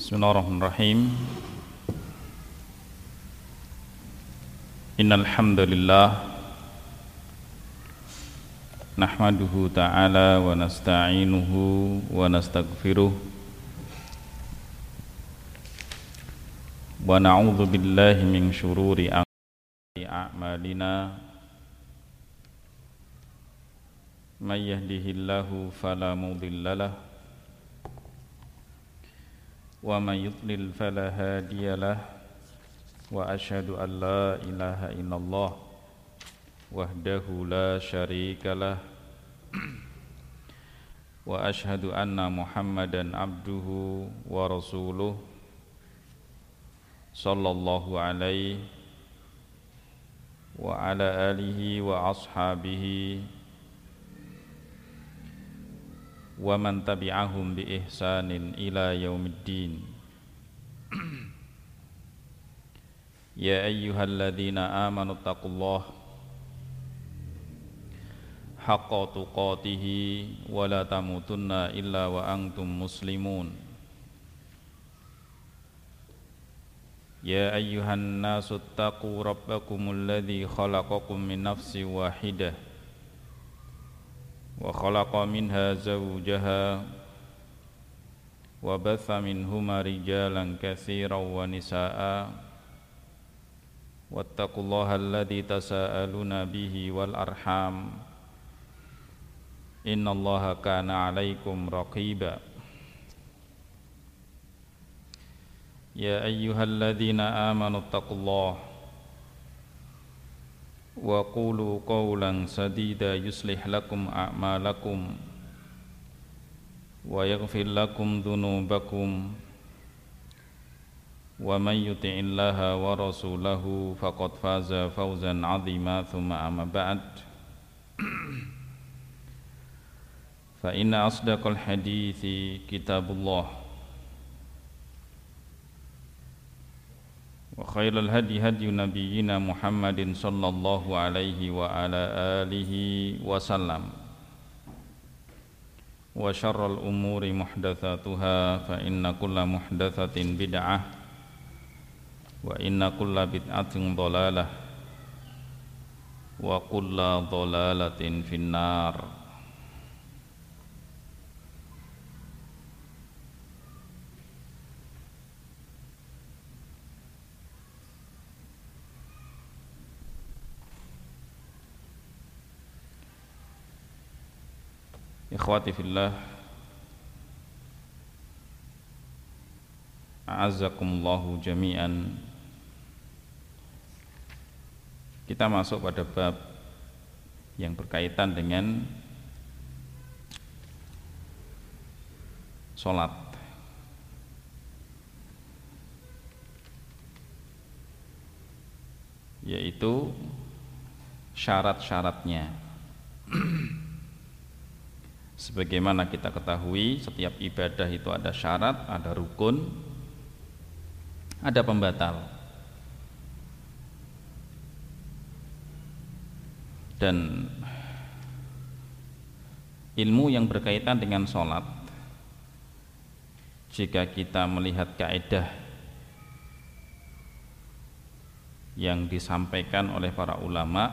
Bismillahirrahmanirrahim. Innal hamdalillah nahmaduhu ta'ala wa nasta'inuhu wa nastaghfiruh wa na'udzu billahi min syururi a'malina may yahdihillahu fala mudhillalah wa may yudlil fala hadiyalah wa asyhadu an la ilaha illallah wahdahu la syarikalah wa asyhadu anna Muhammadan abduhu wa rasuluh sallallahu alaihi wa ala alihi wa ashabihi wa man tabi'ahum bi ihsanin ila yaumiddin. Ya ayyuhalladzina amanu taqullaha haqqa tuqatih wa la tamutunna illa wa antum muslimun. Ya ayyuhan nasu taqu rabbakumul ladzi khalaqakum min nafsin wahidah wa khalaqa minha zawjaha wa batha minhuma rijalan katsiran wa nisaa'a wattaqullaha alladzi tasaaluna bihi wal arham innallaha kana 'alaikum raqiba. Ya ayyuhalladzina amanu taqullaha wa qulu qawlan sadida yuslih lakum a'malakum wa yaghfir lakum dhunubakum wa man yuti'illaha wa rasulahu faqad faza fawzan 'azima. Thumma amma ba'd, fa inna asdaqal hadithi kitabullah wa khairal hadi hadi nabiyyina Muhammadin sallallahu alaihi wa ala alihi wa sallam wa syarral umuri muhdatsatuha fa inna kulla muhdatsatin bid'ah wa inna kulla bid'atin dhalalah wa kulla dhalalatin finnar. Ikhwati fillah, a'azzakumullahu jami'an. Kita masuk pada bab yang berkaitan dengan sholat, yaitu syarat-syaratnya. Sebagaimana kita ketahui, setiap ibadah itu ada syarat, ada rukun, ada pembatal. Dan ilmu yang berkaitan dengan sholat, jika kita melihat kaidah yang disampaikan oleh para ulama,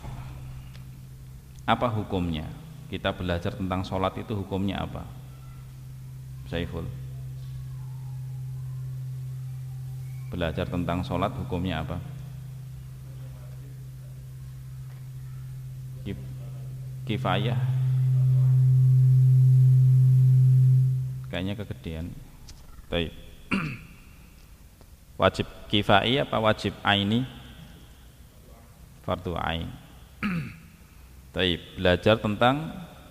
apa hukumnya? Kita belajar tentang sholat itu hukumnya apa? Saiful, belajar tentang sholat hukumnya apa? Kifayah, kayaknya kegedean. Baik. Wajib kifai apa wajib aini? Fardu ain. Baik, belajar tentang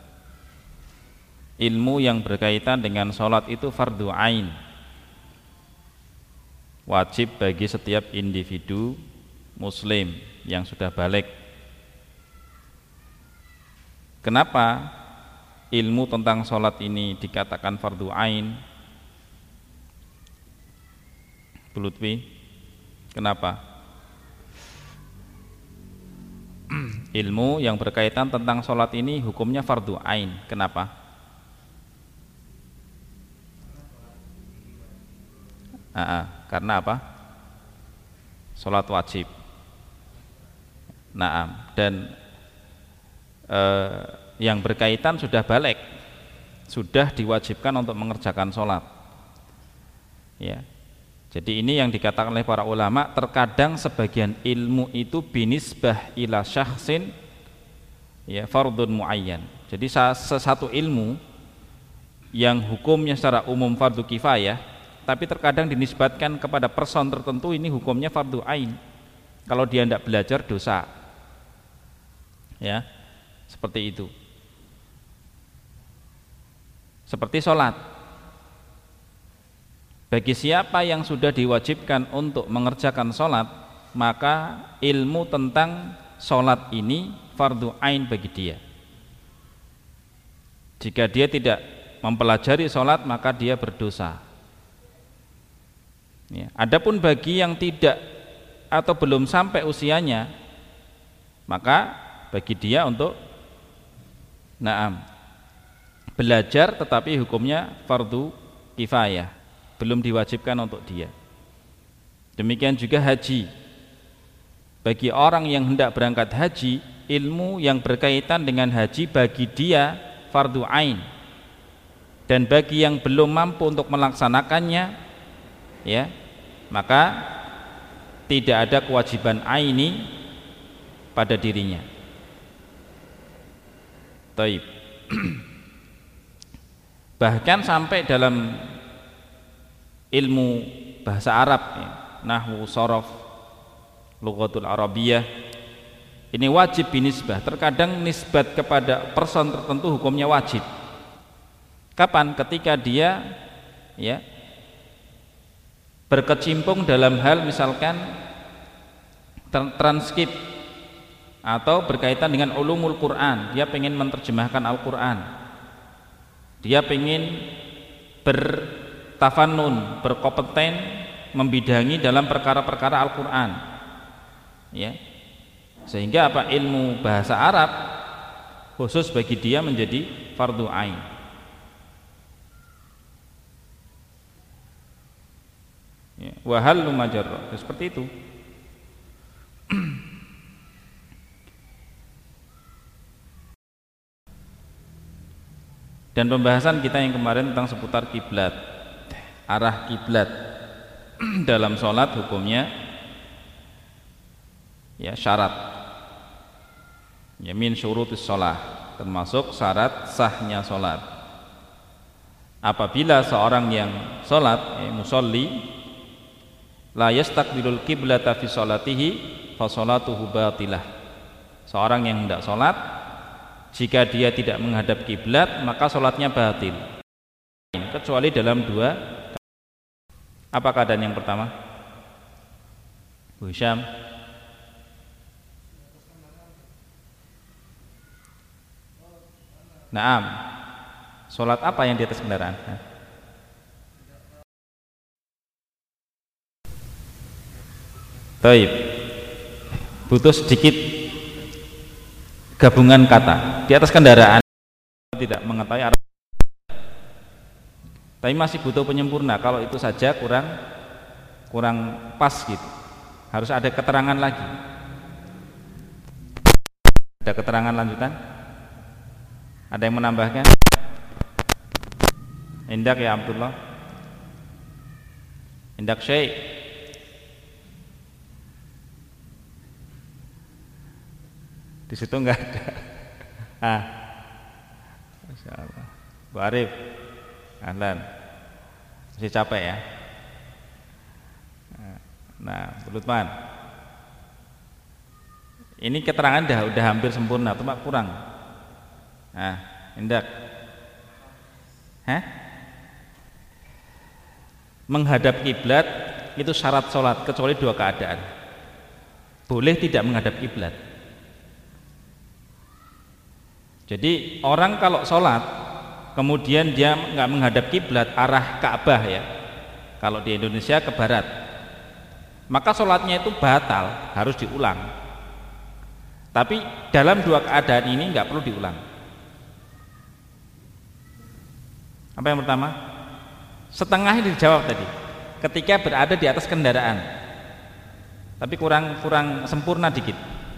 ilmu yang berkaitan dengan sholat itu fardu ain, wajib bagi setiap individu muslim yang sudah balik. Kenapa ilmu tentang sholat ini dikatakan fardu ain? Bu Lutfi, kenapa? Ilmu yang berkaitan tentang sholat ini hukumnya fardu ain. Kenapa? Karena apa? Sholat wajib. Dan yang berkaitan sudah balik, sudah diwajibkan untuk mengerjakan sholat. Ya. Jadi ini yang dikatakan oleh para ulama, terkadang sebagian ilmu itu binisbah ila syakhsin, ya, fardun muayyan. Jadi sesuatu ilmu yang hukumnya secara umum fardu kifayah, tapi terkadang dinisbatkan kepada person tertentu, ini hukumnya fardu ain. Kalau dia tidak belajar dosa, ya, seperti itu. Seperti sholat, bagi siapa yang sudah diwajibkan untuk mengerjakan sholat, maka ilmu tentang sholat ini fardu ain bagi dia. Jika dia tidak mempelajari sholat, maka dia berdosa. Ya. Adapun bagi yang tidak atau belum sampai usianya, maka bagi dia untuk belajar, tetapi hukumnya fardu kifayah, belum diwajibkan untuk dia. Demikian juga haji, bagi orang yang hendak berangkat haji, ilmu yang berkaitan dengan haji bagi dia fardu ain. Dan bagi yang belum mampu untuk melaksanakannya, ya, maka tidak ada kewajiban aini pada dirinya. Taib. Bahkan sampai dalam ilmu bahasa Arab, ya, nahwu, sorof, lughatul arabiyah, ini wajib binisbah. Terkadang nisbat kepada person tertentu hukumnya wajib. Kapan? Ketika dia, ya, berkecimpung dalam hal misalkan transkrip atau berkaitan dengan ulumul Quran, dia pengen menerjemahkan Al-Quran, dia pengen bertafannun, berkompeten membidangi dalam perkara-perkara Al-Quran, ya, sehingga apa, ilmu bahasa Arab khusus bagi dia menjadi fardu ain. Ya, wahal lumajarrah, seperti itu. Dan pembahasan kita yang kemarin tentang seputar kiblat, arah kiblat dalam sholat hukumnya, ya, syarat, ya, min syurutis sholat, termasuk syarat sahnya sholat. Apabila seorang yang sholat, ya, musolli, la yastaqbilul qiblata fi sholatihi fa sholatuhu batilah. Seorang yang hendak sholat, jika dia tidak menghadap kiblat, maka sholatnya batil, kecuali dalam dua. Apa keadaan yang pertama? Bu Hisham. Naam. Sholat apa yang di atas kendaraan? Taib. Butuh sedikit gabungan kata. Di atas kendaraan tidak mengetahui arah, tapi masih butuh penyempurna. Kalau itu saja kurang pas gitu. Harus ada keterangan lagi. Ada keterangan lanjutan? Ada yang menambahkan? Indak ya Abdullah. Indak Syekh. Di situ enggak ada. Masyaallah. Bu Arif, ahlan. Masih capek ya? Nah, Bu Lutman, ini keterangan udah hampir sempurna, cuma kurang. Nah, Indak. Menghadap kiblat itu syarat sholat, kecuali dua keadaan. Boleh tidak menghadap kiblat. Jadi orang kalau sholat kemudian dia nggak menghadap kiblat arah Ka'bah, ya, kalau di Indonesia ke barat, maka sholatnya itu batal, harus diulang. Tapi dalam dua keadaan ini nggak perlu diulang. Apa yang pertama? Setengahnya dijawab tadi. ketika berada di atas kendaraan, tapi kurang sempurna dikit.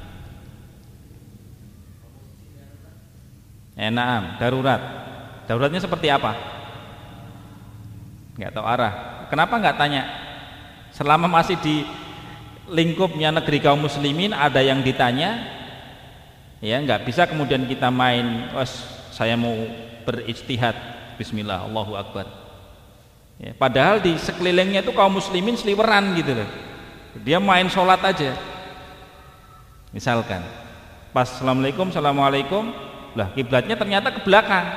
Naam, darurat. Daruratnya seperti apa? Nggak tahu arah. Kenapa nggak tanya? Selama masih di lingkupnya negeri kaum muslimin ada yang ditanya, ya nggak bisa kemudian kita main, saya mau berijtihad, bismillah, Allahu Akbar. Ya, padahal di sekelilingnya itu kaum muslimin seliweran gitu loh. Dia main sholat aja. Misalkan, pas assalamualaikum, assalamualaikum, lah kiblatnya ternyata ke belakang.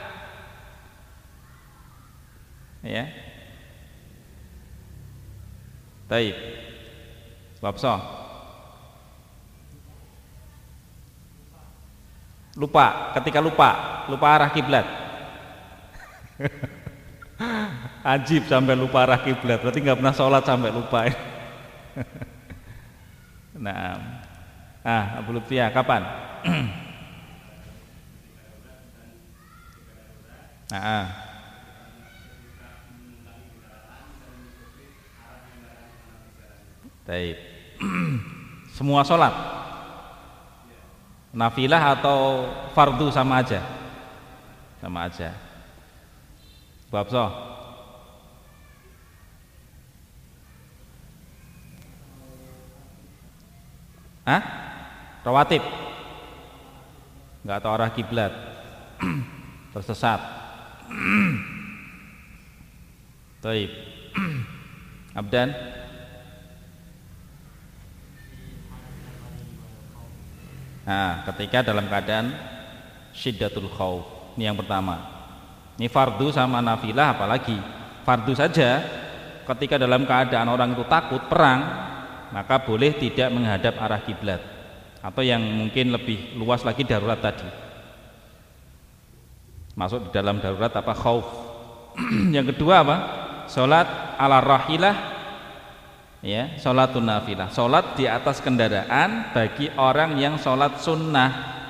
Ya. Baik. Sebab ketika lupa arah kiblat. Ajib sampai lupa arah kiblat, berarti nggak pernah sholat sampai lupa. Nah, Abu Lutfiyah kapan? Baik. Semua sholat nafilah atau fardu sama aja? Sama aja. Bab rawatib nggak tahu arah kiblat tersesat. Baik. Abdan. Ketika dalam keadaan syiddatul khauf, ini yang pertama. Ini fardu sama nafilah, apalagi fardu saja ketika dalam keadaan orang itu takut perang, maka boleh tidak menghadap arah kiblat, atau yang mungkin lebih luas lagi darurat tadi, masuk di dalam darurat apa, khauf. Yang kedua apa? Salat ala rahilah, ya, salatun nafilah, salat di atas kendaraan bagi orang yang salat sunnah.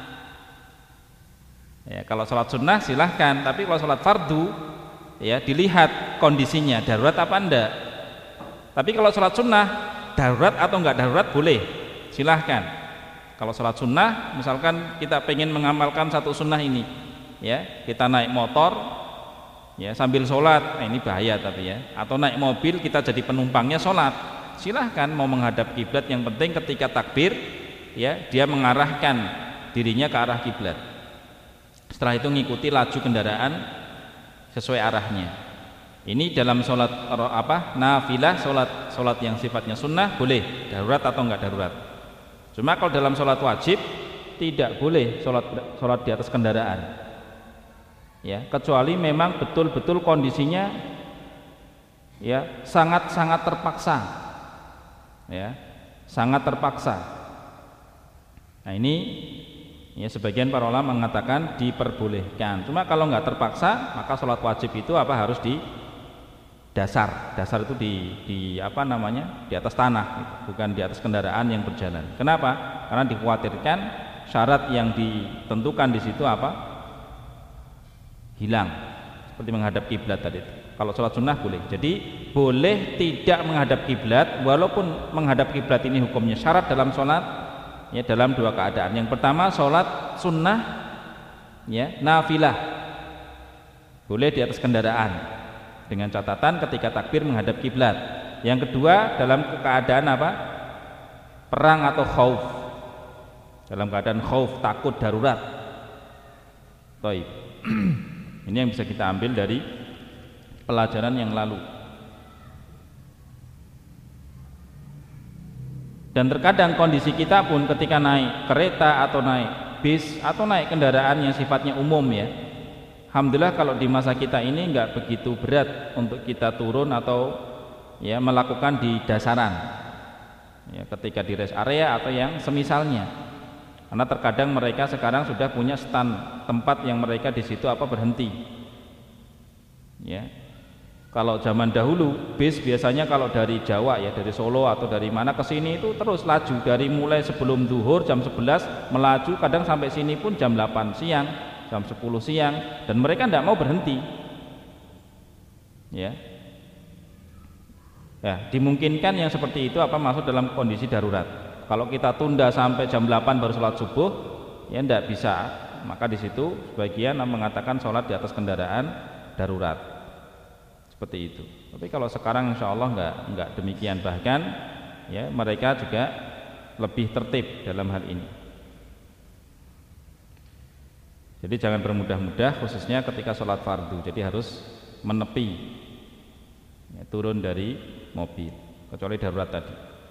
Ya, kalau salat sunnah silahkan, tapi kalau salat fardu, ya dilihat kondisinya darurat apa enggak. Tapi kalau salat sunnah darurat atau enggak darurat boleh, silahkan. Kalau salat sunnah, misalkan kita pengen mengamalkan satu sunnah ini, ya kita naik motor, ya sambil sholat, ini bahaya tapi ya, atau naik mobil kita jadi penumpangnya sholat, silahkan mau menghadap kiblat, yang penting ketika takbir, ya dia mengarahkan dirinya ke arah kiblat. Setelah itu ngikuti laju kendaraan sesuai arahnya. Ini dalam sholat nafilah, sholat yang sifatnya sunnah boleh, darurat atau enggak darurat. Cuma kalau dalam sholat wajib tidak boleh sholat di atas kendaraan, ya kecuali memang betul-betul kondisinya ya sangat-sangat terpaksa, ya sangat terpaksa. Nah ini ya sebagian para ulama mengatakan diperbolehkan. Cuma kalau nggak terpaksa, maka sholat wajib itu harus di dasar itu di apa namanya, di atas tanah, bukan di atas kendaraan yang berjalan. Kenapa? Karena dikhawatirkan syarat yang ditentukan di situ hilang, seperti menghadap kiblat tadi. Kalau sholat sunnah boleh. Jadi boleh tidak menghadap kiblat, walaupun menghadap kiblat ini hukumnya syarat dalam sholat, ya dalam dua keadaan. Yang pertama sholat sunnah, ya nafilah, boleh di atas kendaraan dengan catatan ketika takbir menghadap kiblat. Yang kedua dalam keadaan perang atau khauf, dalam keadaan khauf, takut, darurat. Baik. Ini yang bisa kita ambil dari pelajaran yang lalu. Dan terkadang kondisi kita pun ketika naik kereta atau naik bis atau naik kendaraan yang sifatnya umum, ya alhamdulillah kalau di masa kita ini enggak begitu berat untuk kita turun atau ya melakukan di dasaran, ya ketika di rest area atau yang semisalnya. Karena terkadang mereka sekarang sudah punya stand tempat yang mereka di situ berhenti. Ya. Kalau zaman dahulu bis biasanya kalau dari Jawa, ya dari Solo atau dari mana ke sini itu terus laju, dari mulai sebelum zuhur jam 11 melaju, kadang sampai sini pun jam 8 siang, jam 10 siang, dan mereka tidak mau berhenti. Ya. Ya, dimungkinkan yang seperti itu masuk dalam kondisi darurat. Kalau kita tunda sampai jam 8 baru sholat subuh, ya tidak bisa. Maka di situ sebagian mengatakan sholat di atas kendaraan darurat. Seperti itu. Tapi kalau sekarang insya Allah enggak demikian, bahkan ya mereka juga lebih tertib dalam hal ini. Jadi jangan bermudah-mudah khususnya ketika sholat fardu. Jadi harus menepi, ya, turun dari mobil kecuali darurat tadi.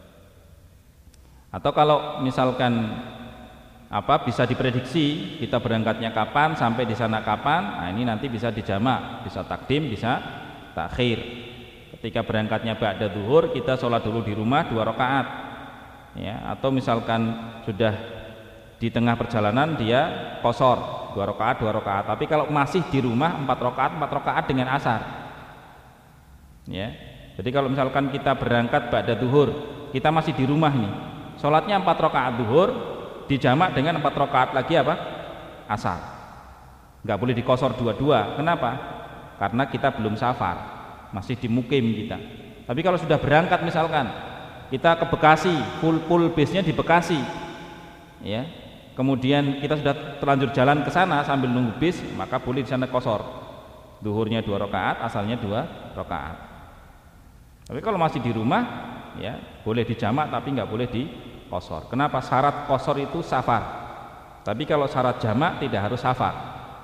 Atau kalau misalkan bisa diprediksi kita berangkatnya kapan, sampai di sana kapan, nah ini nanti bisa dijamak, bisa takdim, bisa takhir. Ketika berangkatnya ba'da zuhur, kita sholat dulu di rumah 2 rakaat, ya. Atau misalkan sudah di tengah perjalanan dia qashar 2 rakaat. Tapi kalau masih di rumah 4 rakaat dengan asar, ya. Jadi kalau misalkan kita berangkat ba'da zuhur, kita masih di rumah nih, sholatnya 4 rakaat zuhur dijamak dengan 4 rakaat lagi asar. Nggak boleh dikosor dua-dua. Kenapa? Karena kita belum safar, masih di mukim kita. Tapi kalau sudah berangkat, misalkan kita ke Bekasi, full base-nya di Bekasi, ya. Kemudian kita sudah terlanjur jalan ke sana sambil nunggu bis, maka boleh di sana kosor. Zuhurnya 2 rakaat, asalnya 2 rakaat. Tapi kalau masih di rumah, ya boleh dijamak tapi nggak boleh dikosor. Kenapa? Syarat kosor itu safar. Tapi kalau syarat jamak tidak harus safar.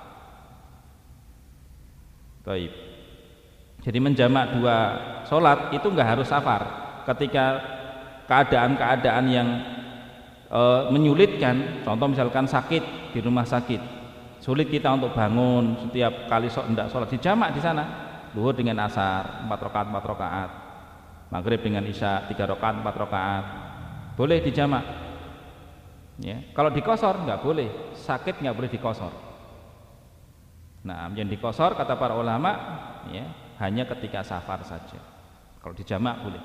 Baik. Jadi menjamak 2 sholat itu nggak harus safar. Ketika keadaan-keadaan yang menyulitkan, contoh misalkan sakit, di rumah sakit, sulit kita untuk bangun setiap kali hendak sholat, dijamak di sana. Zuhur dengan asar 4 rakaat. Maghrib dengan isya 3 rakaat 4 rakaat, boleh dijamak, ya. Kalau dikosor nggak boleh, sakit nggak boleh dikosor. Nah, yang dikosor kata para ulama, ya hanya ketika safar saja. Kalau dijamak boleh.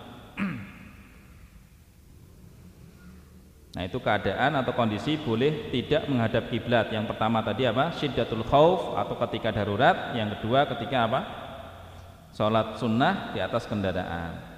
Nah, itu keadaan atau kondisi boleh tidak menghadap kiblat. Yang pertama tadi syiddatul khauf atau ketika darurat. Yang kedua ketika sholat sunnah di atas kendaraan.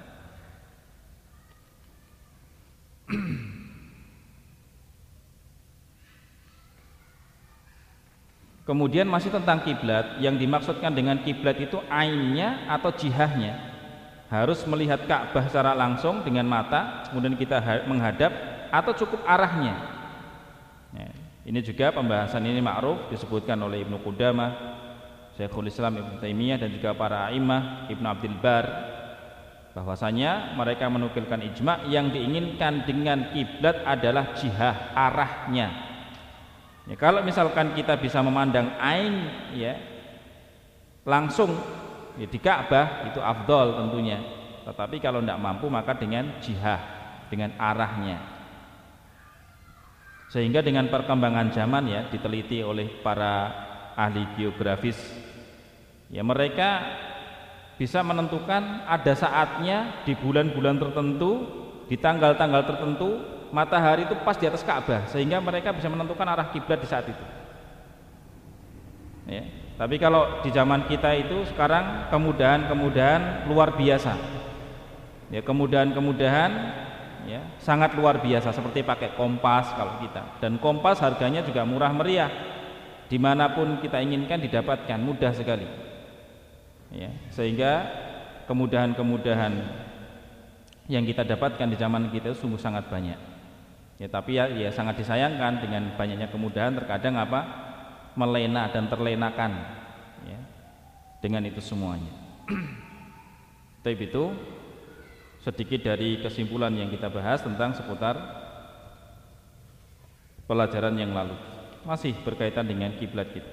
Kemudian masih tentang kiblat, yang dimaksudkan dengan kiblat itu ainnya atau jihahnya. Harus melihat Ka'bah secara langsung dengan mata, kemudian kita menghadap, atau cukup arahnya. Ya, ini juga pembahasan ini ma'ruf disebutkan oleh Ibnu Qudamah, Syekhul Islam Ibnu Taimiyah, dan juga para a'imah Ibnu Abdul Bar, bahwasanya mereka menukilkan ijma' yang diinginkan dengan kiblat adalah jihah, arahnya. Ya, kalau misalkan kita bisa memandang ain, ya langsung, ya, di Ka'bah itu afdol tentunya. Tetapi kalau tidak mampu maka dengan jihah, dengan arahnya. Sehingga dengan perkembangan zaman, ya diteliti oleh para ahli geografis, ya mereka bisa menentukan ada saatnya di bulan-bulan tertentu, di tanggal-tanggal tertentu, matahari itu pas di atas Ka'bah, sehingga mereka bisa menentukan arah kiblat di saat itu. Ya, tapi kalau di zaman kita itu sekarang kemudahan luar biasa. Ya, kemudahan ya sangat luar biasa, seperti pakai kompas kalau kita. Dan kompas harganya juga murah meriah. Dimanapun kita inginkan didapatkan, mudah sekali. Ya, sehingga kemudahan-kemudahan yang kita dapatkan di zaman kita itu sungguh sangat banyak. Ya, tapi ya sangat disayangkan dengan banyaknya kemudahan terkadang melena dan terlenakan, ya, dengan itu semuanya. Tapi itu sedikit dari kesimpulan yang kita bahas tentang seputar pelajaran yang lalu, masih berkaitan dengan kiblat kita.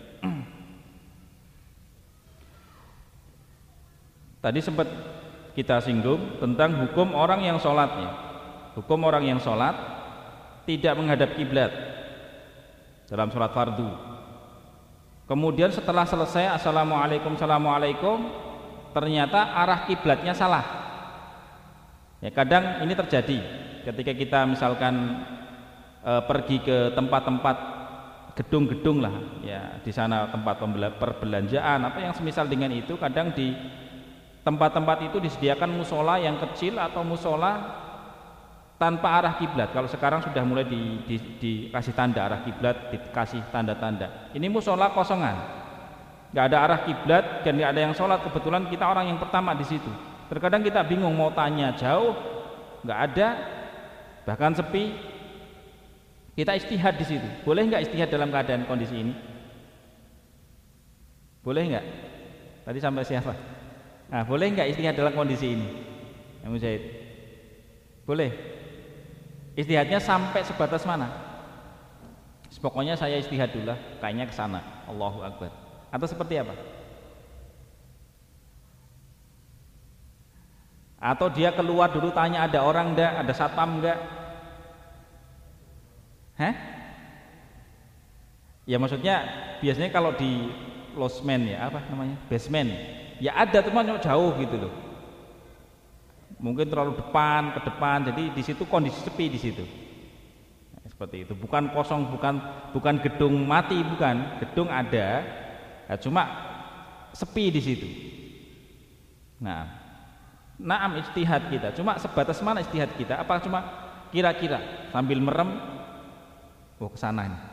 Tadi sempat kita singgung tentang hukum orang yang sholatnya. Hukum orang yang sholat tidak menghadap kiblat dalam sholat fardu. Kemudian setelah selesai assalamualaikum, ternyata arah kiblatnya salah. Ya, kadang ini terjadi ketika kita misalkan pergi ke tempat-tempat gedung-gedung lah, ya di sana tempat perbelanjaan, apa yang semisal dengan itu, kadang di tempat-tempat itu disediakan musola yang kecil atau musola tanpa arah kiblat. Kalau sekarang sudah mulai dikasih tanda arah kiblat, dikasih tanda-tanda. Ini musola kosongan, nggak ada arah kiblat dan nggak ada yang sholat. Kebetulan kita orang yang pertama di situ. Terkadang kita bingung mau tanya jauh, nggak ada, bahkan sepi. Kita istihad di situ. Boleh nggak istihad dalam keadaan kondisi ini? Boleh nggak? Tadi sampai siapa? Nah, boleh nggak istihad dalam kondisi ini? Yang Mujahid. Boleh. Istihadnya sampai sebatas mana? Pokoknya saya istihad dulu lah, kayaknya ke sana. Allahu Akbar. Atau seperti apa? Atau dia keluar dulu tanya ada orang enggak, ada satpam enggak? Hah? Ya maksudnya biasanya kalau di losmen ya apa namanya? Basement. Ya ada teman jauh gitu loh. Mungkin terlalu ke depan, jadi di situ kondisi sepi di situ. Seperti itu, bukan kosong, bukan gedung mati, bukan, gedung ada, ya cuma sepi di situ. Naam ijtihad kita, cuma sebatas mana ijtihad kita? Apa cuma kira-kira sambil merem, oh ke sana ini,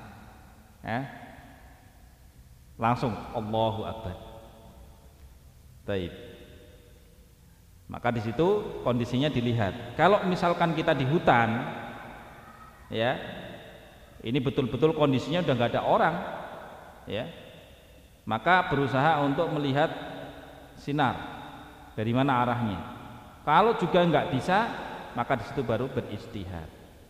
langsung Allahu Akbar. Baik. Maka di situ kondisinya dilihat. Kalau misalkan kita di hutan, ya, ini betul-betul kondisinya udah nggak ada orang, ya, maka berusaha untuk melihat sinar dari mana arahnya. Kalau juga nggak bisa, maka di situ baru berijtihad.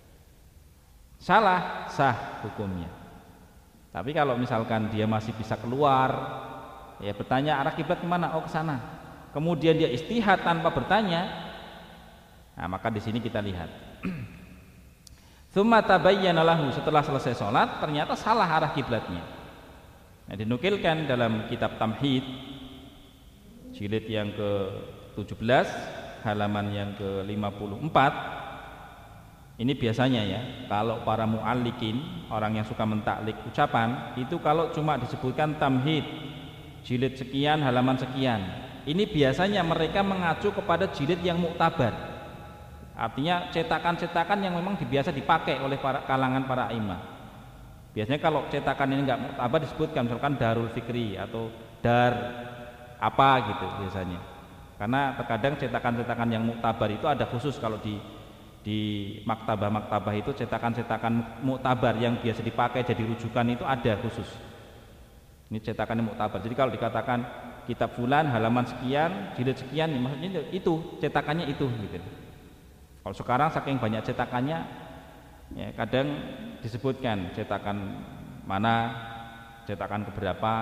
Salah, sah hukumnya. Tapi kalau misalkan dia masih bisa keluar, ya bertanya arah kiblat kemana? Oh ke sana. Kemudian dia istihad tanpa bertanya, nah maka di sini kita lihat. Tsumma tabayyana lahu, setelah selesai sholat ternyata salah arah kiblatnya. Nah, dinukilkan dalam kitab Tamhid jilid yang ke-17 halaman yang ke-54. Ini biasanya ya, kalau para mu'allikin, orang yang suka mentaklik ucapan, itu kalau cuma disebutkan Tamhid jilid sekian halaman sekian, ini biasanya mereka mengacu kepada jilid yang muktabar. Artinya cetakan-cetakan yang memang biasa dipakai oleh kalangan para imam. Biasanya kalau cetakan ini enggak muktabar disebutkan misalkan Darul Fikri atau Dar apa gitu biasanya. Karena terkadang cetakan-cetakan yang muktabar itu ada khusus, kalau di maktabah-maktabah itu cetakan-cetakan muktabar yang biasa dipakai jadi rujukan itu ada khusus. Ini cetakan yang muktabar. Jadi kalau dikatakan kitab fulan halaman sekian, jilid sekian, maksudnya itu cetakannya itu gitu. Kalau sekarang saking banyak cetakannya, ya kadang disebutkan cetakan mana, cetakan keberapa.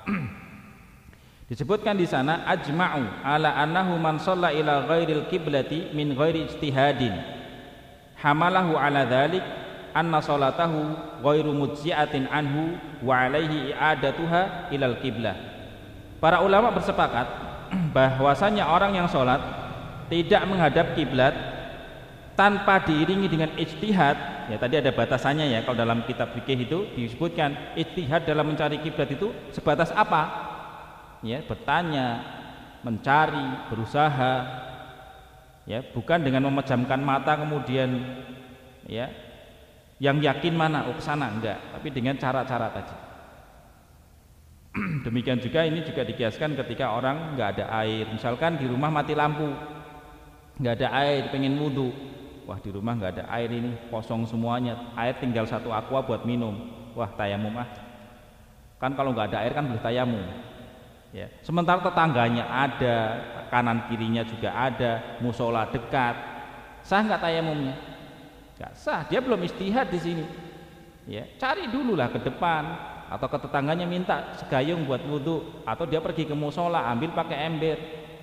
Disebutkan di sana ajma'u ala annahu man shalla ila ghairil qiblati min ghairi ijtihadin hamalahu ala dzalik anna salatahu ghairu mujzi'atin anhu wa alaihi i'adatuha ilal qiblah. Para ulama bersepakat bahwasanya orang yang sholat tidak menghadap kiblat tanpa diiringi dengan ijtihad, ya tadi ada batasannya ya, kalau dalam kitab fikih itu disebutkan ijtihad dalam mencari kiblat itu sebatas apa? Ya, bertanya, mencari, berusaha, ya bukan dengan memejamkan mata kemudian ya yang yakin mana, oh kesana, enggak, tapi dengan cara-cara tadi. Demikian juga ini juga dikiaskan ketika orang nggak ada air, misalkan di rumah mati lampu, nggak ada air, pengen wudhu, wah di rumah nggak ada air, ini kosong semuanya, air tinggal satu aqua buat minum, wah tayamum kan kalau nggak ada air kan boleh tayamum, ya. Sementara tetangganya ada, kanan kirinya juga ada, musola dekat, sah nggak tayamumnya? Nggak sah, dia belum ijtihad di sini, ya cari dulu lah ke depan. Atau ke tetangganya minta segayung buat wudhu, atau dia pergi ke musola ambil pakai ember,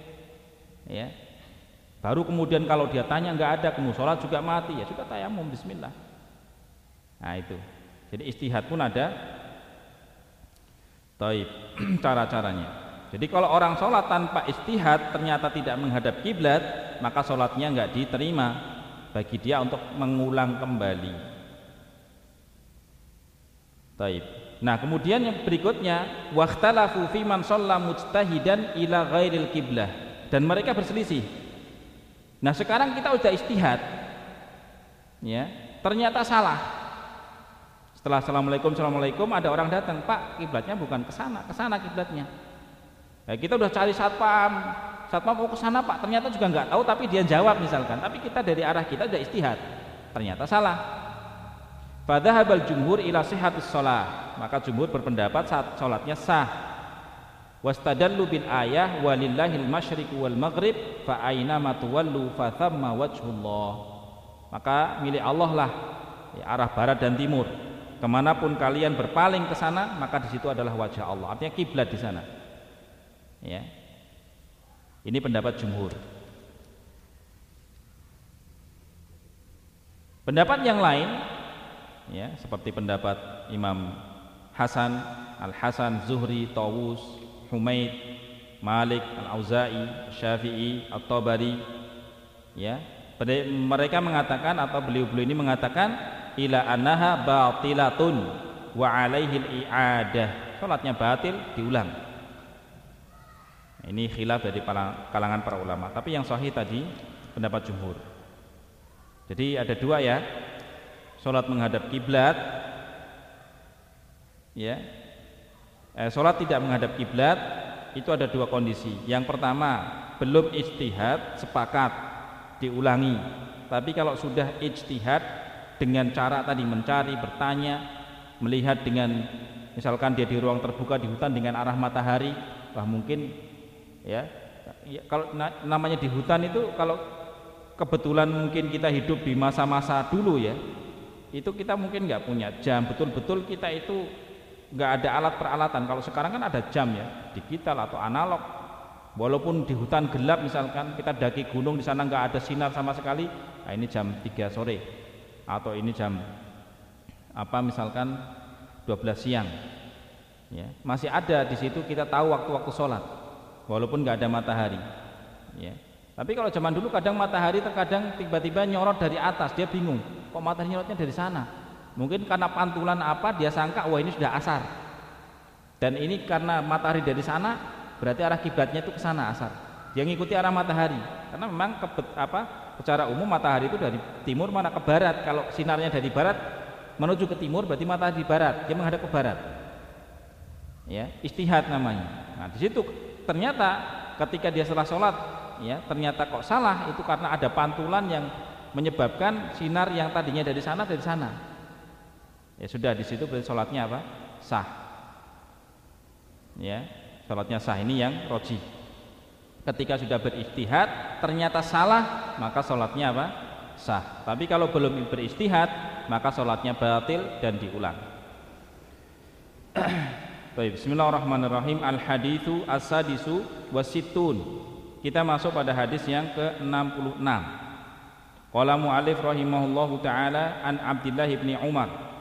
ya baru kemudian kalau dia tanya nggak ada, ke musola juga mati, ya sudah tayamum bismillah. Nah itu, jadi istihad pun ada taib cara-caranya. Jadi kalau orang sholat tanpa istihad ternyata tidak menghadap kiblat, maka sholatnya nggak diterima bagi dia untuk mengulang kembali. Taib. Nah kemudian yang berikutnya, wakhtalafu fi man shalla mujtahidan ila ghairil qiblah. dan mereka berselisih. Nah sekarang kita udah ijtihad, ya ternyata salah. Setelah assalamualaikum ada orang datang, Pak kiblatnya bukan ke sana kiblatnya. Ya, kita udah cari satpam mau ke sana Pak, ternyata juga nggak tahu, tapi dia jawab misalkan, tapi kita dari arah kita udah ijtihad, ternyata salah. Fadhahabal jumhur ila sihhatis shalah, maka jumhur berpendapat saat salatnya sah. Wastadallu bil ayah walillahil masyriqu wal maghrib fa aina ma tuwallu fa thamma wajhullah. Maka milik Allah lah ya, arah barat dan timur. Kemanapun kalian berpaling ke sana, maka di situ adalah wajah Allah. Artinya kiblat di sana. Ya. Ini pendapat jumhur. Pendapat yang lain, ya, seperti pendapat Imam Hasan, Al-Hasan, Zuhri, Tawus, Humaid, Malik, Al-Auza'i, Syafi'i, At-Tabari, ya, mereka mengatakan atau beliau-beliau ini mengatakan ila annaha batilatun wa alaihil i'adah, salatnya batil, diulang. Ini khilaf dari kalangan para ulama, tapi yang sahih tadi pendapat jumhur. Jadi ada dua ya, salat menghadap kiblat, ya. Salat tidak menghadap kiblat itu ada dua kondisi. Yang pertama, belum ijtihad, sepakat diulangi. Tapi kalau sudah ijtihad dengan cara tadi mencari, bertanya, melihat dengan misalkan dia di ruang terbuka di hutan dengan arah matahari, wah mungkin ya kalau namanya di hutan itu kalau kebetulan mungkin kita hidup di masa-masa dulu ya, itu kita mungkin nggak punya jam, betul-betul kita itu nggak ada alat peralatan. Kalau sekarang kan ada jam ya, digital atau analog. Walaupun di hutan gelap misalkan kita daki gunung di sana nggak ada sinar sama sekali, nah ini jam 3 sore atau ini jam apa misalkan 12 siang, ya masih ada di situ kita tahu waktu-waktu sholat walaupun nggak ada matahari, ya. Tapi kalau zaman dulu kadang matahari terkadang tiba-tiba nyorot dari atas, dia bingung kok matahari nyorotnya dari sana. Mungkin karena pantulan apa dia sangka wah ini sudah asar. Dan ini karena matahari dari sana berarti arah kiblatnya itu ke sana asar. Dia ngikuti arah matahari. Karena memang secara umum matahari itu dari timur mana ke barat. Kalau sinarnya dari barat menuju ke timur berarti matahari di barat, dia menghadap ke barat. Ya, ijtihad namanya. Nah, di situ ternyata ketika dia setelah sholat, ya ternyata kok salah, itu karena ada pantulan yang menyebabkan sinar yang tadinya dari sana. Ya sudah, di situ berarti sholatnya apa? Sah. Ya, sholatnya sah, ini yang roji. Ketika sudah berijtihad ternyata salah, maka sholatnya apa? Sah. Tapi kalau belum berijtihad, maka sholatnya batil dan diulang. Baik, bismillahirrahmanirrahim. Al-haditsu as-sadisu wasittun. Kita masuk pada hadis yang ke-66. Qala mu'allif rahimahullahu taala an Abdullah bin Umar.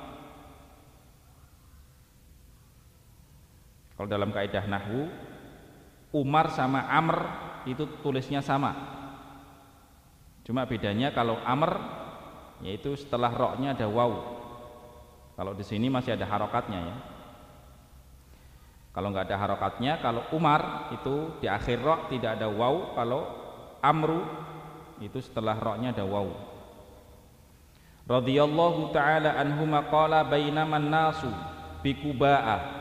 Kalau dalam kaidah nahwu, Umar sama Amr itu tulisnya sama. Cuma bedanya kalau Amr yaitu setelah roknya ada waw. Kalau di sini masih ada harokatnya ya. Kalau nggak ada harokatnya, kalau Umar itu di akhir rok tidak ada waw. Kalau Amru itu setelah roknya ada waw. Radhiyallahu taala anhuma qala bainaman nasu bi Quba'ah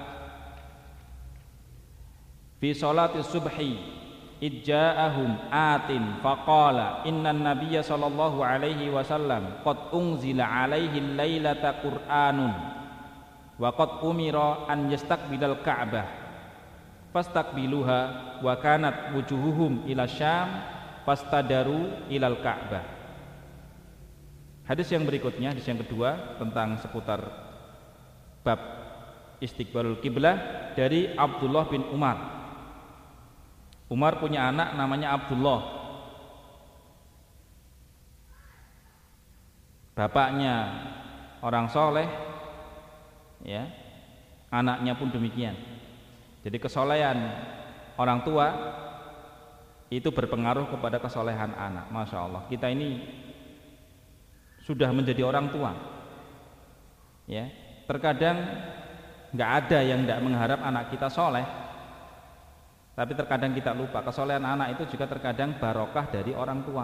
fi sholati subhi idja'ahum atin faqala innan nabiyya sallallahu alaihi wasallam qad unzila alaihi lailata qur'anun wa qad umira an yastaqbilal ka'bah fastaqbiluha wa kanat wujuhuhum ila syam fastadaru ilal ka'bah. Hadis yang berikutnya, hadis yang kedua tentang seputar bab istiqbalul kiblah dari Abdullah bin Umar. Umar punya anak namanya Abdullah. Bapaknya orang soleh, ya, anaknya pun demikian. Jadi kesolehan orang tua itu berpengaruh kepada kesolehan anak. Masya Allah, kita ini sudah menjadi orang tua, ya. Terkadang nggak ada yang tidak mengharap anak kita soleh. Tapi terkadang kita lupa, kesolehan anak itu juga terkadang barokah dari orang tua.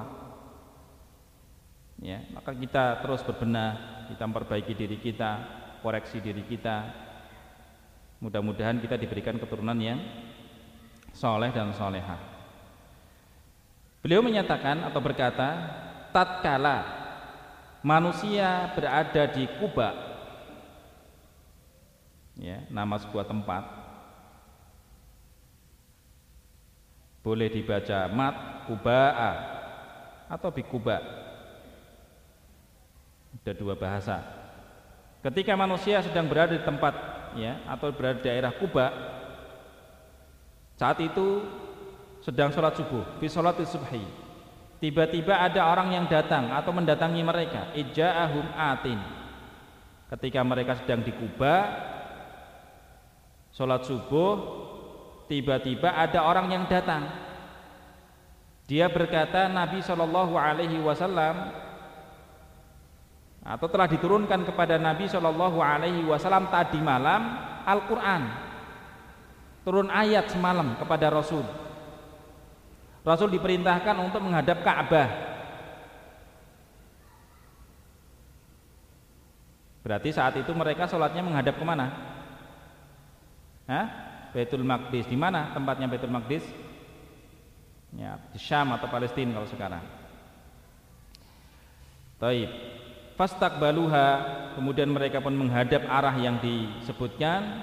Ya, maka kita terus berbenah, kita memperbaiki diri kita, koreksi diri kita. Mudah-mudahan kita diberikan keturunan yang soleh dan solehah. Beliau menyatakan atau berkata, tatkala manusia berada di Quba, ya, nama sebuah tempat, boleh dibaca mat Quba'a atau bi Quba, ada dua bahasa. Ketika manusia sedang berada di tempat, ya, atau berada di daerah Quba, saat itu sedang sholat subuh, fi sholatis subhi, tiba-tiba ada orang yang datang atau mendatangi mereka, ija'ahum atin. Ketika mereka sedang di Quba sholat subuh, tiba-tiba ada orang yang datang. Dia berkata, Nabi Shallallahu Alaihi Wasallam, atau telah diturunkan kepada Nabi Shallallahu Alaihi Wasallam tadi malam Al-Quran, turun ayat semalam kepada Rasul. Rasul diperintahkan untuk menghadap Ka'bah. Berarti saat itu mereka sholatnya menghadap kemana? Hah? Baitul Maqdis. Di mana tempatnya Baitul Maqdis? Ya, di Syam atau Palestina kalau sekarang. Taib. Fastaqbaluha, kemudian mereka pun menghadap arah yang disebutkan.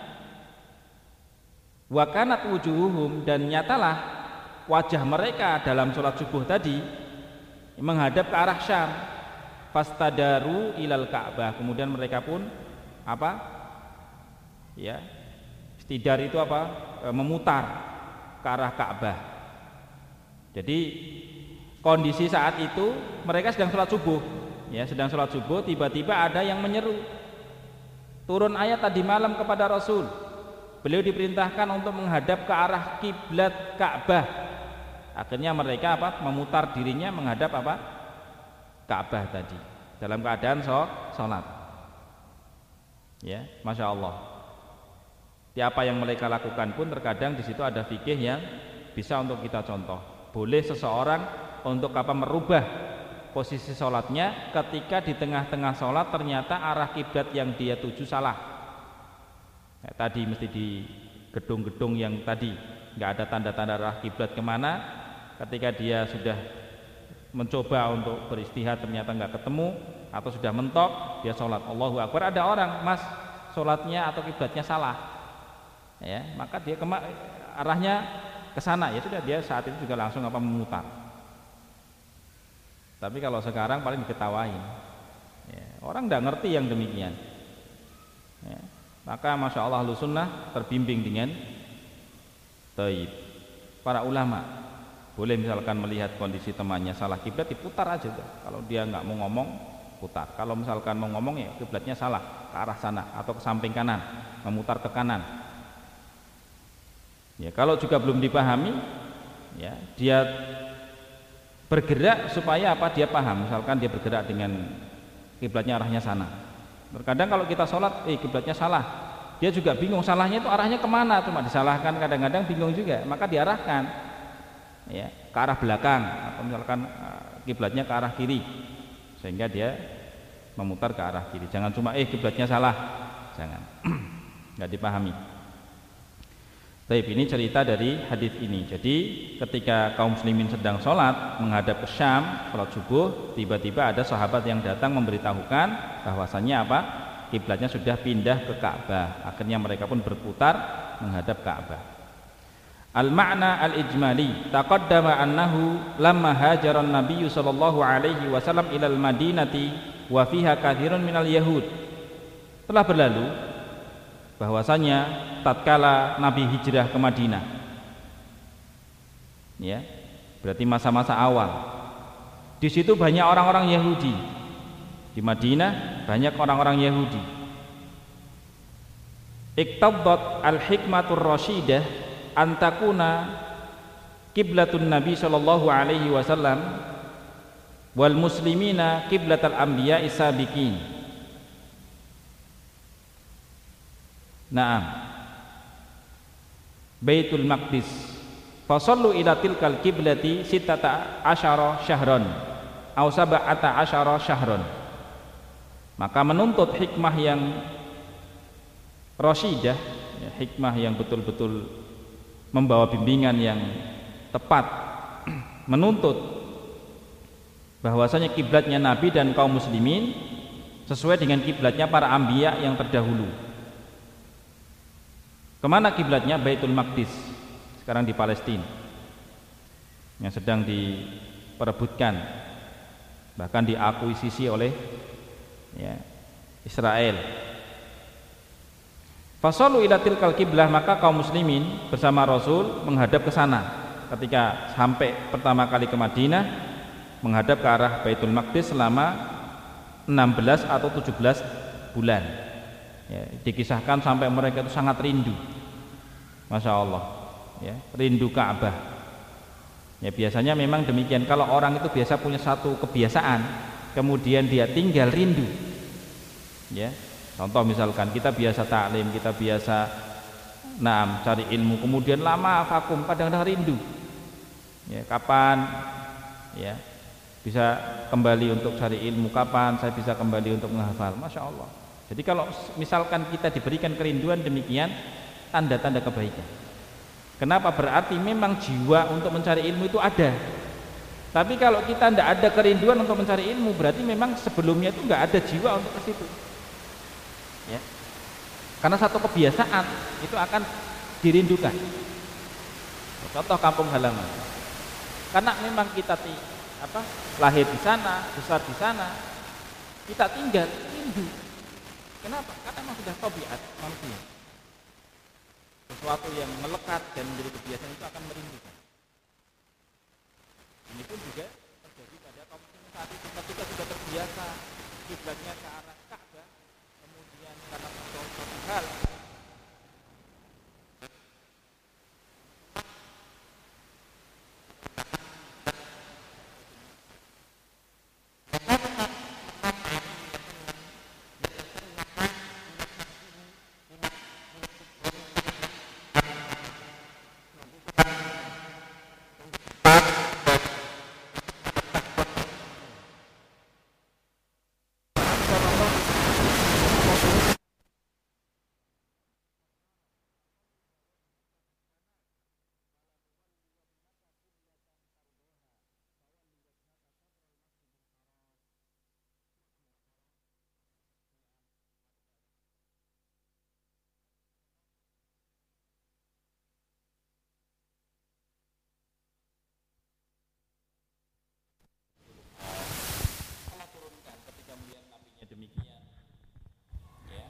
Wa kanat wujuhuhum, dan nyatalah wajah mereka dalam sholat subuh tadi menghadap ke arah Syam. Fastadaru ilal Ka'bah, kemudian mereka pun apa? Ya, istidar itu apa? Memutar ke arah Ka'bah. Jadi kondisi saat itu mereka sedang sholat subuh, ya, sedang sholat subuh, tiba-tiba ada yang menyeru. Turun ayat tadi malam kepada Rasul. Beliau diperintahkan untuk menghadap ke arah kiblat Ka'bah. Akhirnya mereka apa? Memutar dirinya menghadap apa? Ka'bah tadi. Dalam keadaan sholat. Ya, masya Allah. Di apa yang mereka lakukan pun terkadang di situ ada fikih yang bisa untuk kita contoh. Boleh seseorang untuk apa? Merubah posisi sholatnya ketika di tengah-tengah sholat ternyata arah kiblat yang dia tuju salah. Ya, tadi mesti di gedung-gedung yang tadi nggak ada tanda-tanda arah kiblat kemana. Ketika dia sudah mencoba untuk beristihad ternyata nggak ketemu atau sudah mentok, dia sholat Allahu Akbar, ada orang, mas, sholatnya atau kiblatnya salah, ya, maka dia arahnya ke sana, ya sudah, dia saat itu juga langsung apa? Memutar. Tapi kalau sekarang paling diketawain, ya, orang nggak ngerti yang demikian, ya. Maka masya Allah Ahlus Sunnah terbimbing dengan taib. Para ulama boleh misalkan melihat kondisi temannya salah kiblat, diputar aja tuh. Kalau dia nggak mau ngomong, putar. Kalau misalkan mau ngomong, ya kiblatnya salah ke arah sana atau ke samping kanan, memutar ke kanan. Ya, kalau juga belum dipahami, ya, dia bergerak supaya apa? Dia paham. Misalkan dia bergerak dengan kiblatnya arahnya sana. Terkadang kalau kita sholat, kiblatnya salah, dia juga bingung salahnya itu arahnya kemana, cuma disalahkan, kadang-kadang bingung juga, maka diarahkan, ya, ke arah belakang atau misalkan kiblatnya ke arah kiri, sehingga dia memutar ke arah kiri. Jangan cuma kiblatnya salah, jangan, nggak dipahami. Baik, ini cerita dari hadis ini. Jadi ketika kaum muslimin sedang sholat menghadap ke Syam, sholat subuh, tiba-tiba ada sahabat yang datang memberitahukan bahwasannya apa? Kiblatnya sudah pindah ke Ka'bah. Akhirnya mereka pun berputar menghadap Ka'bah. Al-ma'na al-ijmali taqaddama annahu lamma hajara an-nabiy sallallahu alaihi wasallam ilal madinati wa fiha katsirun minal yahud. Telah berlalu bahwasanya tatkala Nabi hijrah ke Madinah, ya, berarti masa-masa awal, di situ banyak orang-orang Yahudi. Di Madinah banyak orang-orang Yahudi. Iqtaddat al-hikmatur rasyidah antakuna kiblatun Nabi sallallahu alaihi wasallam wal muslimina kiblatal anbiya isabiqin. Naam, Baitul Maqdis Fasallu ila tilkal qiblati sittata asyara syahron aw sab'ata asyara syahron. Maka menuntut hikmah yang rasyidah, ya, hikmah yang betul-betul membawa bimbingan yang tepat, menuntut bahwasanya kiblatnya Nabi dan kaum muslimin sesuai dengan kiblatnya para anbiya yang terdahulu. Kemana kiblatnya? Baitul Maqdis, sekarang di Palestina, yang sedang diperebutkan, bahkan diakuisisi oleh, ya, Israel. Fasallu ila tilkal kiblah, maka kaum muslimin bersama Rasul menghadap ke sana. Ketika sampai pertama kali ke Madinah, menghadap ke arah Baitul Maqdis selama 16 atau 17 bulan. Ya, dikisahkan sampai mereka itu sangat rindu, Masya Allah, ya, rindu Ka'bah. Ya, biasanya memang demikian. Kalau orang itu biasa punya satu kebiasaan, kemudian dia tinggal rindu, ya. Contoh misalkan kita biasa taklim, kita biasa cari ilmu, kemudian lama vakum, kadang-kadang rindu. Ya, kapan, ya, bisa kembali untuk cari ilmu, kapan saya bisa kembali untuk menghafal. Masya Allah. Jadi kalau misalkan kita diberikan kerinduan demikian, tanda-tanda kebaikan. Kenapa? Berarti memang jiwa untuk mencari ilmu itu ada. Tapi kalau kita tidak ada kerinduan untuk mencari ilmu, berarti memang sebelumnya itu nggak ada jiwa untuk ke situ. Ya. Karena satu kebiasaan itu akan dirindukan. Contoh kampung halaman. Karena memang kita lahir di sana, besar di sana, kita tinggal rindu. Kenapa? Karena memang sudah tabiat manusia. Sesuatu yang melekat dan menjadi kebiasaan itu akan merindukan. Ini pun juga terjadi pada kaum muslimin saat itu. Ketika sudah terbiasa kiblatnya ke arah Ka'bah, kemudian karena suatu hal demikian, ya,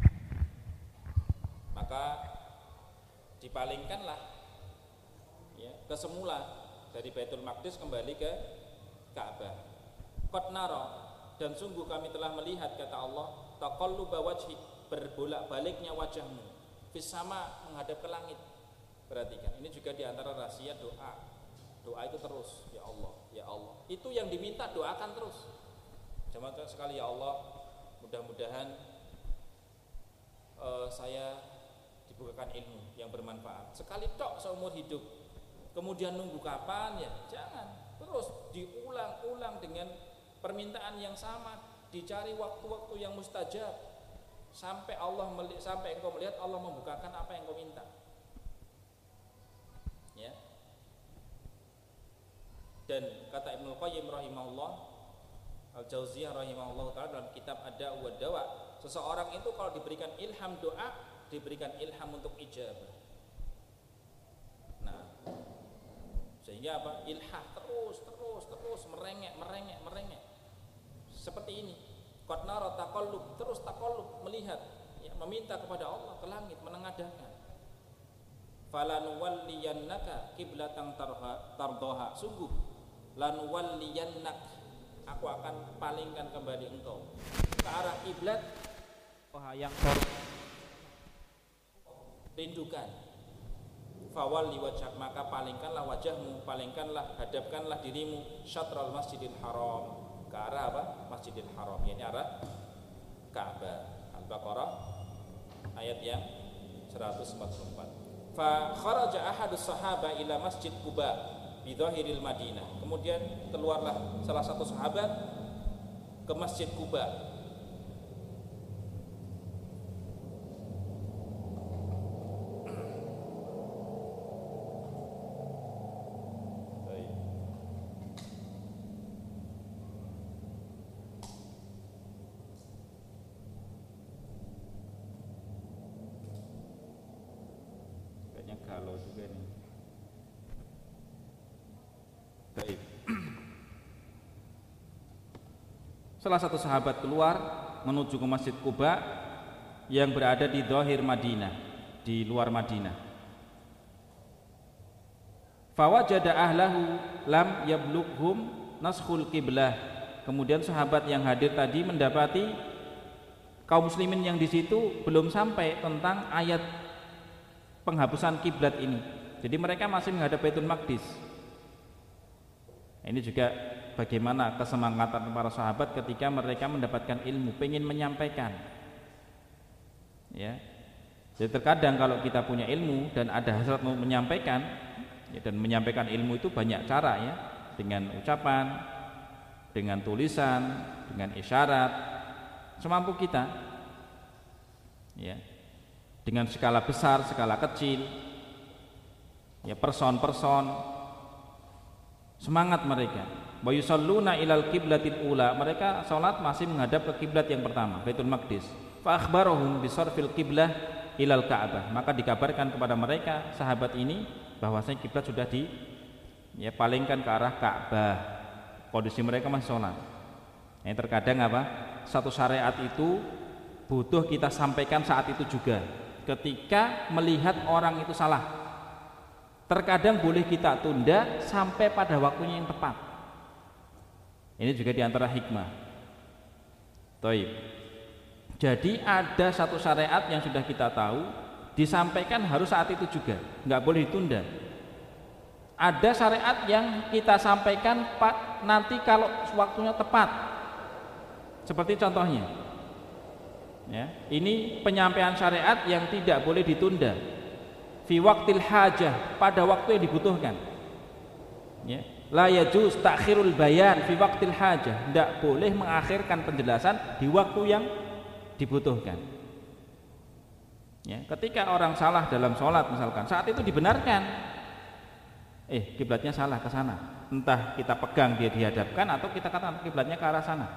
maka dipalingkanlah, ya, ke semula dari Baitul Maqdis kembali ke Ka'bah. Qad nara, dan sungguh kami telah melihat, kata Allah, taqalluba wajhi, berbolak-baliknya wajahmu, fis sama, menghadap ke langit. Perhatikan, ini juga diantara rahasia doa. Doa itu terus, ya Allah, ya Allah. Itu yang diminta, doakan terus. Jemaah sekali, ya Allah, mudah-mudahan saya dibukakan ilmu yang bermanfaat. Sekali tok seumur hidup. Kemudian nunggu kapan, ya? Jangan. Terus diulang-ulang dengan permintaan yang sama, dicari waktu-waktu yang mustajab sampai engkau melihat Allah membukakan apa yang kau minta. Ya. Dan kata Ibnu Qayyim rahimahullah, Al-Jauziyah rahimahullah ta'ala, dalam kitab Ad-Da' wa Dawa, seseorang itu kalau diberikan ilham doa, diberikan ilham untuk ijabah. Nah, sehingga apa? Ilham terus merengek. Seperti ini. Qad nara taqallub, terus taqallub, melihat, ya, meminta kepada Allah ke langit, menengadahkan. Falanuwalliyannaka qiblatan tardaha, sungguh lanuwalliyannak, aku akan palingkan kembali engkau ke arah kiblat yang kau rindukan. Fawalli wajhak, maka palingkanlah wajahmu, hadapkanlah dirimu syatral masjidil haram, ke arah apa? Masjidil haram, yakni arah Ka'bah. Al-Baqarah ayat yang 144. Fa kharaja ahadus sahaba ila Masjid Quba bi dhahiril Madinah. Kemudian keluarlah salah satu sahabat ke Masjid Quba. Galau juga nih. Baik. Salah satu sahabat keluar menuju ke Masjid Quba yang berada di dhahir Madinah, di luar Madinah. Fawajada ahlahu lam yablughum naskhul qiblah. Kemudian sahabat yang hadir tadi mendapati kaum muslimin yang di situ belum sampai tentang ayat penghapusan kiblat ini. Jadi mereka masih menghadap Baitul Maqdis. Ini juga bagaimana kesemangatan para sahabat ketika mereka mendapatkan ilmu, pengen menyampaikan. Ya. Jadi terkadang kalau kita punya ilmu dan ada hasrat mau menyampaikan, ya, dan menyampaikan ilmu itu banyak cara ya, dengan ucapan, dengan tulisan, dengan isyarat, semampu kita. Ya. Dengan skala besar, skala kecil, ya, person-person, semangat mereka. Wa yusalluna ilal qiblatil ula, mereka salat masih menghadap ke kiblat yang pertama, Baitul Maqdis. Fa akhbarahum bi sarfil qiblah ilal Ka'bah, maka dikabarkan kepada mereka sahabat ini bahwasanya kiblat sudah palingkan ke arah Ka'bah. Kondisi mereka masih salat. Yang terkadang apa? Satu syariat itu butuh kita sampaikan saat itu juga. Ketika melihat orang itu salah, terkadang boleh kita tunda sampai pada waktunya yang tepat. Ini juga diantara hikmah. Taib. Jadi ada satu syariat yang sudah kita tahu, disampaikan harus saat itu juga, nggak boleh ditunda. Ada syariat yang kita sampaikan nanti kalau waktunya tepat. Seperti contohnya. Ya, ini penyampaian syariat yang tidak boleh ditunda. Fi waqtil hajah, pada waktu yang dibutuhkan. Ya, la yajuz ta'khirul bayan fi waqtil hajah, tidak boleh mengakhirkan penjelasan di waktu yang dibutuhkan. Ya, ketika orang salah dalam sholat misalkan, saat itu dibenarkan. Kiblatnya salah ke sana. Entah kita pegang dia dihadapkan atau kita katakan kiblatnya ke arah sana.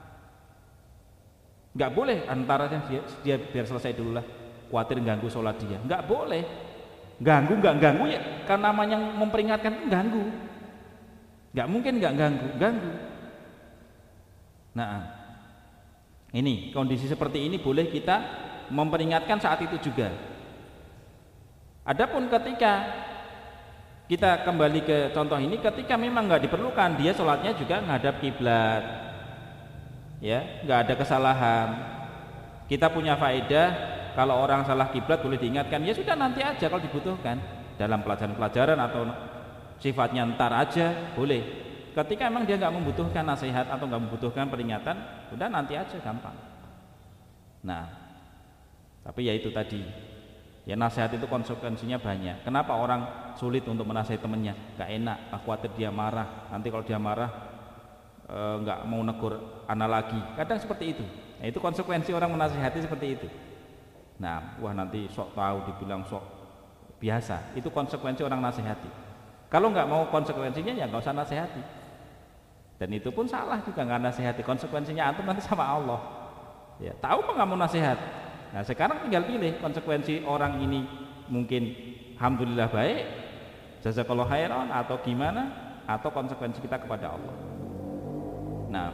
Nggak boleh antaranya dia biar selesai dulu lah, khawatir ganggu sholat dia. Nggak boleh, ganggu nggak ganggu ya, karena namanya memperingatkan ganggu. Nggak mungkin nggak ganggu. Nah, ini kondisi seperti ini boleh kita memperingatkan saat itu juga. Adapun ketika kita kembali ke contoh ini, ketika memang nggak diperlukan, dia sholatnya juga menghadap kiblat. Ya, nggak ada kesalahan. Kita punya faedah kalau orang salah kiblat boleh diingatkan. Ya sudah, nanti aja kalau dibutuhkan dalam pelajaran-pelajaran atau sifatnya ntar aja boleh. Ketika emang dia nggak membutuhkan nasihat atau nggak membutuhkan peringatan, udah nanti aja, gampang. Nah, tapi ya itu tadi, ya nasihat itu konsekuensinya banyak. Kenapa orang sulit untuk menasihati temannya? Nggak enak, khawatir dia marah. Nanti kalau dia marah nggak mau negur anak lagi, kadang seperti itu. Nah, itu konsekuensi orang menasihati seperti itu. Nah, wah nanti sok tahu dibilang sok biasa, itu konsekuensi orang nasihati. Kalau nggak mau konsekuensinya ya nggak usah nasihati, dan itu pun salah juga, nggak nasihati, konsekuensinya antum nanti sama Allah. Ya, tahu apa nggak mau nasihat. Nah, sekarang tinggal pilih konsekuensi orang ini, mungkin alhamdulillah baik, jazakallahu khairan, atau gimana, atau konsekuensi kita kepada Allah. Nah,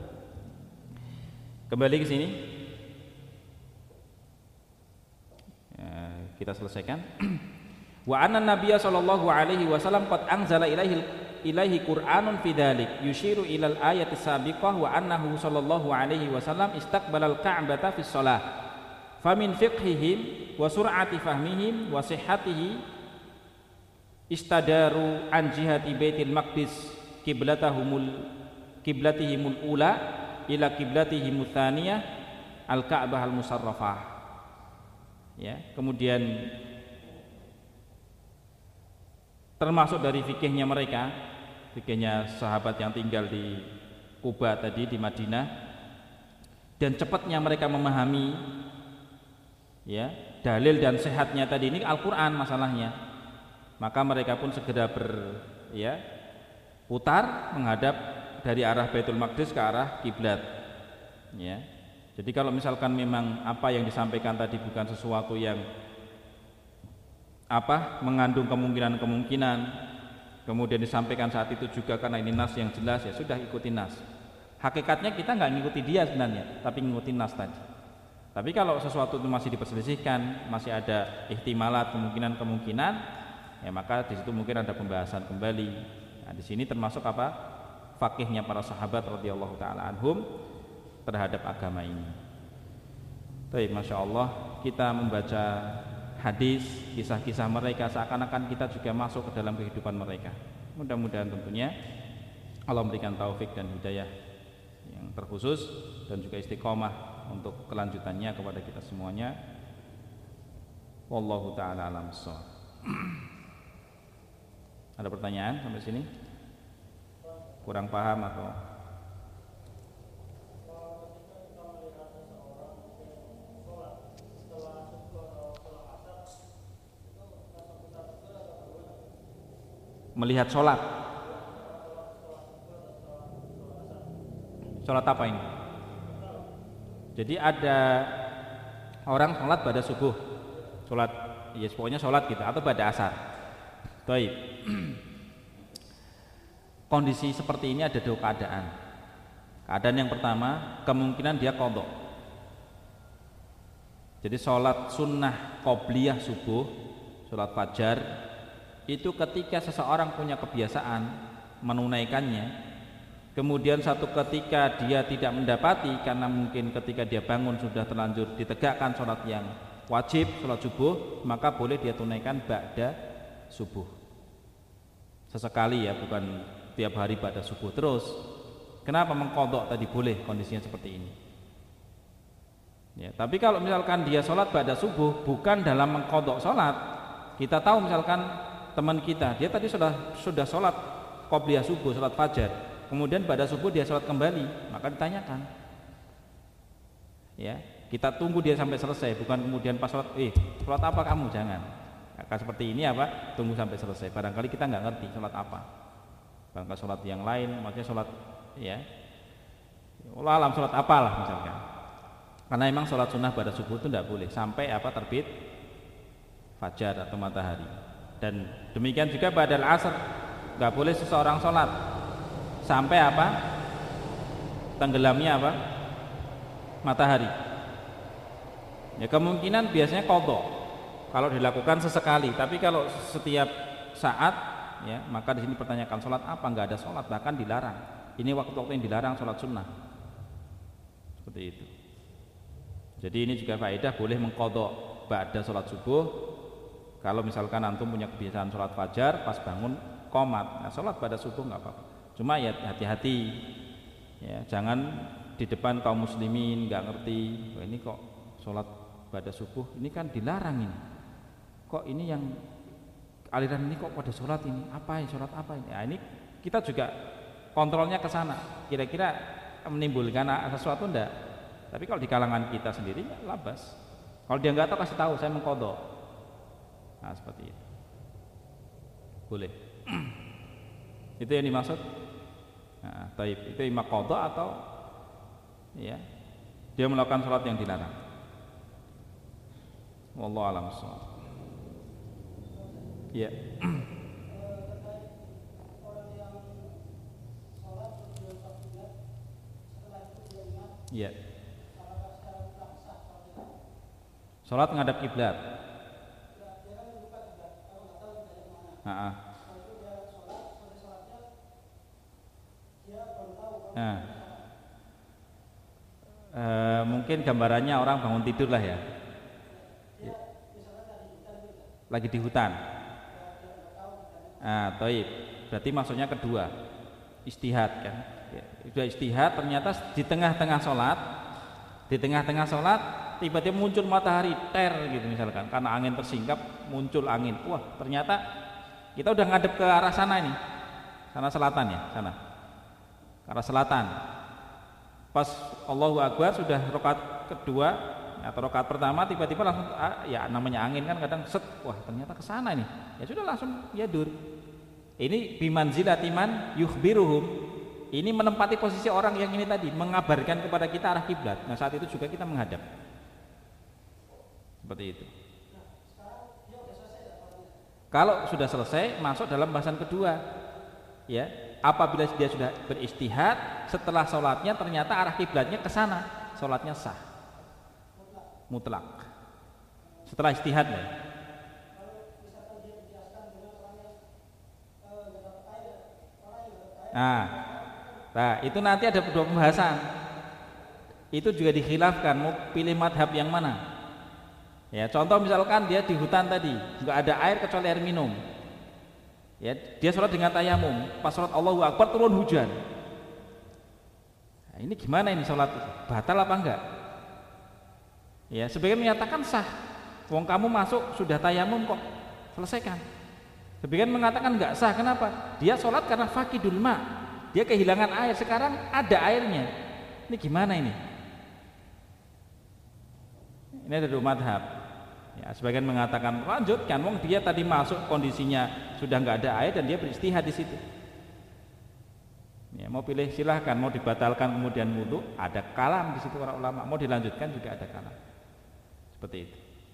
kembali ke sini, ya, kita selesaikan. Wa anna nabiyya sallallahu alaihi wasallam qad anzala ilaihi Qur'anun fi dzalik yushiru ilal ayati sabiqah wa annahu sallallahu alaihi wasallam istaqbalal ka'bata fi shalah. Famin fiqhihim wa sur'ati fahmihim wa sihhatihi istadaru an jihati Baitul Maqdis qiblatihimul ula ila qiblatihimut tsaniyah al-Ka'bah al-Musarrafah. Ya, kemudian termasuk dari fikihnya mereka, fikihnya sahabat yang tinggal di Kuba tadi, di Madinah, dan cepatnya mereka memahami ya dalil dan sehatnya tadi ini Al-Quran masalahnya, maka mereka pun segera putar menghadap dari arah Baitul Maqdis ke arah kiblat ya. Jadi kalau misalkan memang apa yang disampaikan tadi bukan sesuatu yang mengandung kemungkinan-kemungkinan, kemudian disampaikan saat itu juga karena ini nas yang jelas, ya sudah ikuti nas. Hakikatnya kita nggak ngikuti dia sebenarnya, tapi ngikuti nas tadi. Tapi kalau sesuatu itu masih diperselisihkan, masih ada ihtimalat, kemungkinan-kemungkinan, ya maka di situ mungkin ada pembahasan kembali. Nah, di sini termasuk fakihnya para sahabat radhiyallahu taala anhum terhadap agama ini. Baik, masya Allah, kita membaca hadis, kisah-kisah mereka seakan-akan kita juga masuk ke dalam kehidupan mereka. Mudah-mudahan tentunya Allah memberikan taufik dan hidayah yang terkhusus dan juga istiqomah untuk kelanjutannya kepada kita semuanya. Wallahu taala alam shawab. Ada pertanyaan sampai sini? Kurang paham atau? Melihat sholat apa ini? Jadi ada orang sholat pada subuh, sholat ya pokoknya sholat gitu, atau pada asar. Baik. Kondisi seperti ini ada dua keadaan. Keadaan yang pertama, kemungkinan dia qadha. Jadi sholat sunnah qobliyah subuh, sholat fajar, itu ketika seseorang punya kebiasaan menunaikannya, kemudian satu ketika dia tidak mendapati karena mungkin ketika dia bangun sudah terlanjur ditegakkan sholat yang wajib, sholat subuh, maka boleh dia tunaikan ba'da subuh sesekali ya, bukan tiap hari ba'da subuh terus. Kenapa mengqadha tadi boleh kondisinya seperti ini ya. Tapi kalau misalkan dia sholat ba'da subuh bukan dalam mengqadha sholat, kita tahu misalkan teman kita, dia tadi sudah sholat qobliyah subuh, sholat fajar, kemudian pada subuh dia sholat kembali, maka ditanyakan ya, kita tunggu dia sampai selesai, bukan kemudian pas sholat sholat apa kamu, jangan. Maka seperti ini tunggu sampai selesai. Barangkali kita nggak ngerti sholat apa, barangkali sholat yang lain, maksudnya sholat ya Allah alam sholat apalah misalkan, karena memang sholat sunnah pada subuh itu tidak boleh sampai terbit fajar atau matahari. Dan demikian juga ba'dal asar, nggak boleh seseorang sholat sampai tenggelamnya matahari ya. Kemungkinan biasanya qadha kalau dilakukan sesekali, tapi kalau setiap saat ya, maka di sini pertanyakan sholat apa, nggak ada sholat, bahkan dilarang. Ini waktu-waktu yang dilarang sholat sunnah seperti itu. Jadi ini juga faedah, boleh mengqadha ba'da sholat subuh. Kalau misalkan antum punya kebiasaan sholat fajar, pas bangun qomat, nah sholat pada subuh nggak apa-apa. Cuma ya hati-hati ya, jangan di depan kaum muslimin nggak ngerti, ini kok sholat pada subuh, ini kan dilarang ini, kok ini yang aliran ini kok pada sholat ini, apa ya, sholat apa ini? Nah, ini kita juga kontrolnya ke sana, kira-kira menimbulkan sesuatu enggak. Tapi kalau di kalangan kita sendiri ya labas. Kalau dia nggak tahu, kasih tahu, saya mengqadha. Nah seperti itu boleh. Itu yang dimaksud. Nah, taib itu imma qadha atau ya dia melakukan sholat yang dilarang. Wallahu a'lam bishawab. Ya. Ya. Sholat menghadap kiblat. Mungkin gambarannya orang bangun tidur lah ya, lagi di hutan. Taib. Berarti maksudnya kedua, istihad kan? Ya, sudah istihad, ternyata di tengah-tengah sholat, tiba-tiba muncul matahari ter gitu misalkan, karena angin tersingkap muncul angin. Wah, ternyata Kita udah ngadep ke arah sana ini, sana selatan ya, sana ke arah selatan. Pas Allahu Akbar sudah rakaat kedua atau rakaat pertama, tiba-tiba langsung ya namanya angin kan kadang set, wah ternyata ke sana nih. Ya sudah langsung yadur. Ini bimanzilati man yukhbiruhum. Ini menempati posisi orang yang ini tadi mengabarkan kepada kita arah kiblat. Nah, saat itu juga kita menghadap. Seperti itu. Kalau sudah selesai, masuk dalam bahasan kedua. Ya, apabila dia sudah beristihad, setelah sholatnya ternyata arah kiblatnya ke sana, sholatnya sah. Mutlak. Setelah istihad ya. Nah, itu nanti ada dua pembahasan. Itu juga dikhilafkan mau pilih madhab yang mana. Ya, contoh misalkan dia di hutan tadi, nggak ada air kecuali air minum. Ya, dia sholat dengan tayamum, pas sholat Allahu Akbar turun hujan. Nah, ini gimana ini sholat? Batal apa enggak? Ya, sebagian menyatakan sah. Wong kamu masuk sudah tayamum kok, selesaikan. Sebagian mengatakan enggak sah. Kenapa? Dia sholat karena fakidul ma. Dia kehilangan air, sekarang ada airnya. Ini gimana ini? Ini ada dua madhab. Ya, sebagian mengatakan lanjutkan, wong dia tadi masuk kondisinya sudah nggak ada air dan dia beristihad di situ. Ya, mau pilih silahkan, mau dibatalkan kemudian wudu, ada kalam di situ para ulama. Mau dilanjutkan juga ada kalam. Seperti itu.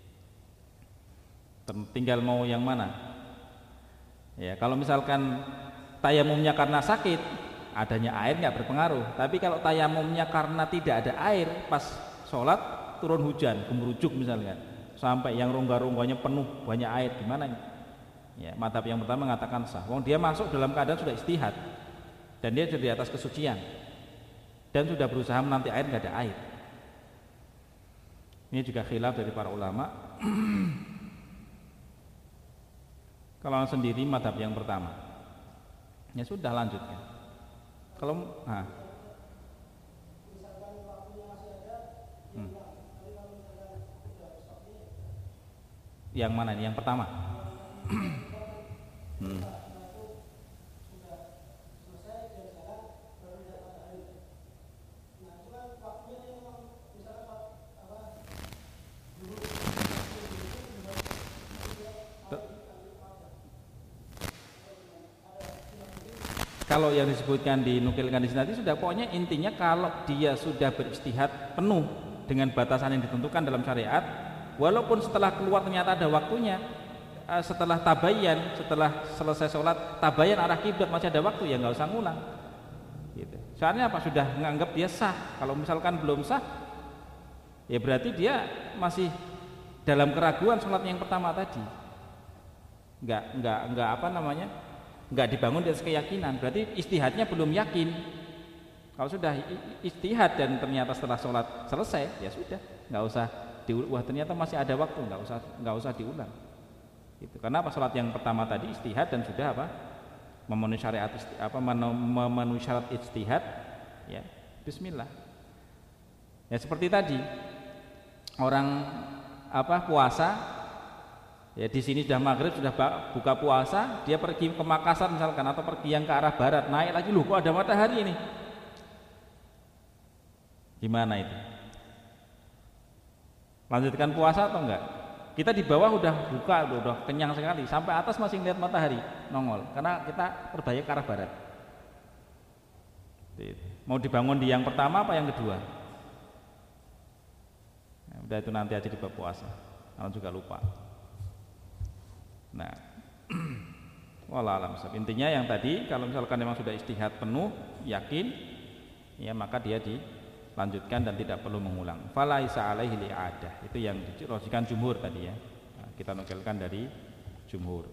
Tinggal mau yang mana. Ya, kalau misalkan tayamumnya karena sakit, adanya air nggak berpengaruh. Tapi kalau tayamumnya karena tidak ada air, pas sholat turun hujan, gemurujuk misalnya, sampai yang rongga-rongganya penuh banyak air, gimana ini? Ya, madhab yang pertama mengatakan sah. Wong dia masuk dalam keadaan sudah istihad dan dia sudah di atas kesucian dan sudah berusaha menanti air, nggak ada air. Ini juga khilaf dari para ulama. Kalau sendiri madhab yang pertama, ya sudah lanjutkan. Kalau yang mana ini? Yang pertama. Kalau yang disebutkan dinukilkan di sini sudah, pokoknya intinya kalau dia sudah beristihad penuh dengan batasan yang ditentukan dalam syariat, walaupun setelah keluar ternyata ada waktunya, setelah tabayyan, setelah selesai sholat tabayyan arah kiblat masih ada waktu, ya nggak usah ngulang. Gitu. Soalnya apa? Sudah menganggap dia sah. Kalau misalkan belum sah, ya berarti dia masih dalam keraguan sholatnya yang pertama tadi. Nggak apa namanya? Nggak dibangun di atas keyakinan, berarti istihadnya belum yakin. Kalau sudah istihad dan ternyata setelah sholat selesai, ya sudah, nggak usah diulang. Wah ternyata masih ada waktu, nggak usah diulang. Itu karena apa? Sholat yang pertama tadi istihad dan sudah apa? Memenuhi syariat memenuhi syarat istihad, ya Bismillah. Ya seperti tadi orang puasa. Ya di sini sudah maghrib, sudah buka puasa, dia pergi ke Makassar misalkan atau pergi yang ke arah barat, naik lagi, loh kok ada matahari ini? Gimana itu? Lanjutkan puasa atau enggak? Kita di bawah udah buka, udah kenyang sekali, sampai atas masih lihat matahari nongol, karena kita terbalik ke arah barat. Mau dibangun di yang pertama apa yang kedua? Ya, udah itu nanti aja di bab puasa, kalau juga lupa. Nah, wallahualam. Intinya yang tadi, kalau misalkan memang sudah istihad penuh, yakin, ya maka dia dilanjutkan dan tidak perlu mengulang. Falaisa alaihi li'adah. Itu yang dirosikan jumhur tadi ya. Nah, kita nukilkan dari jumhur.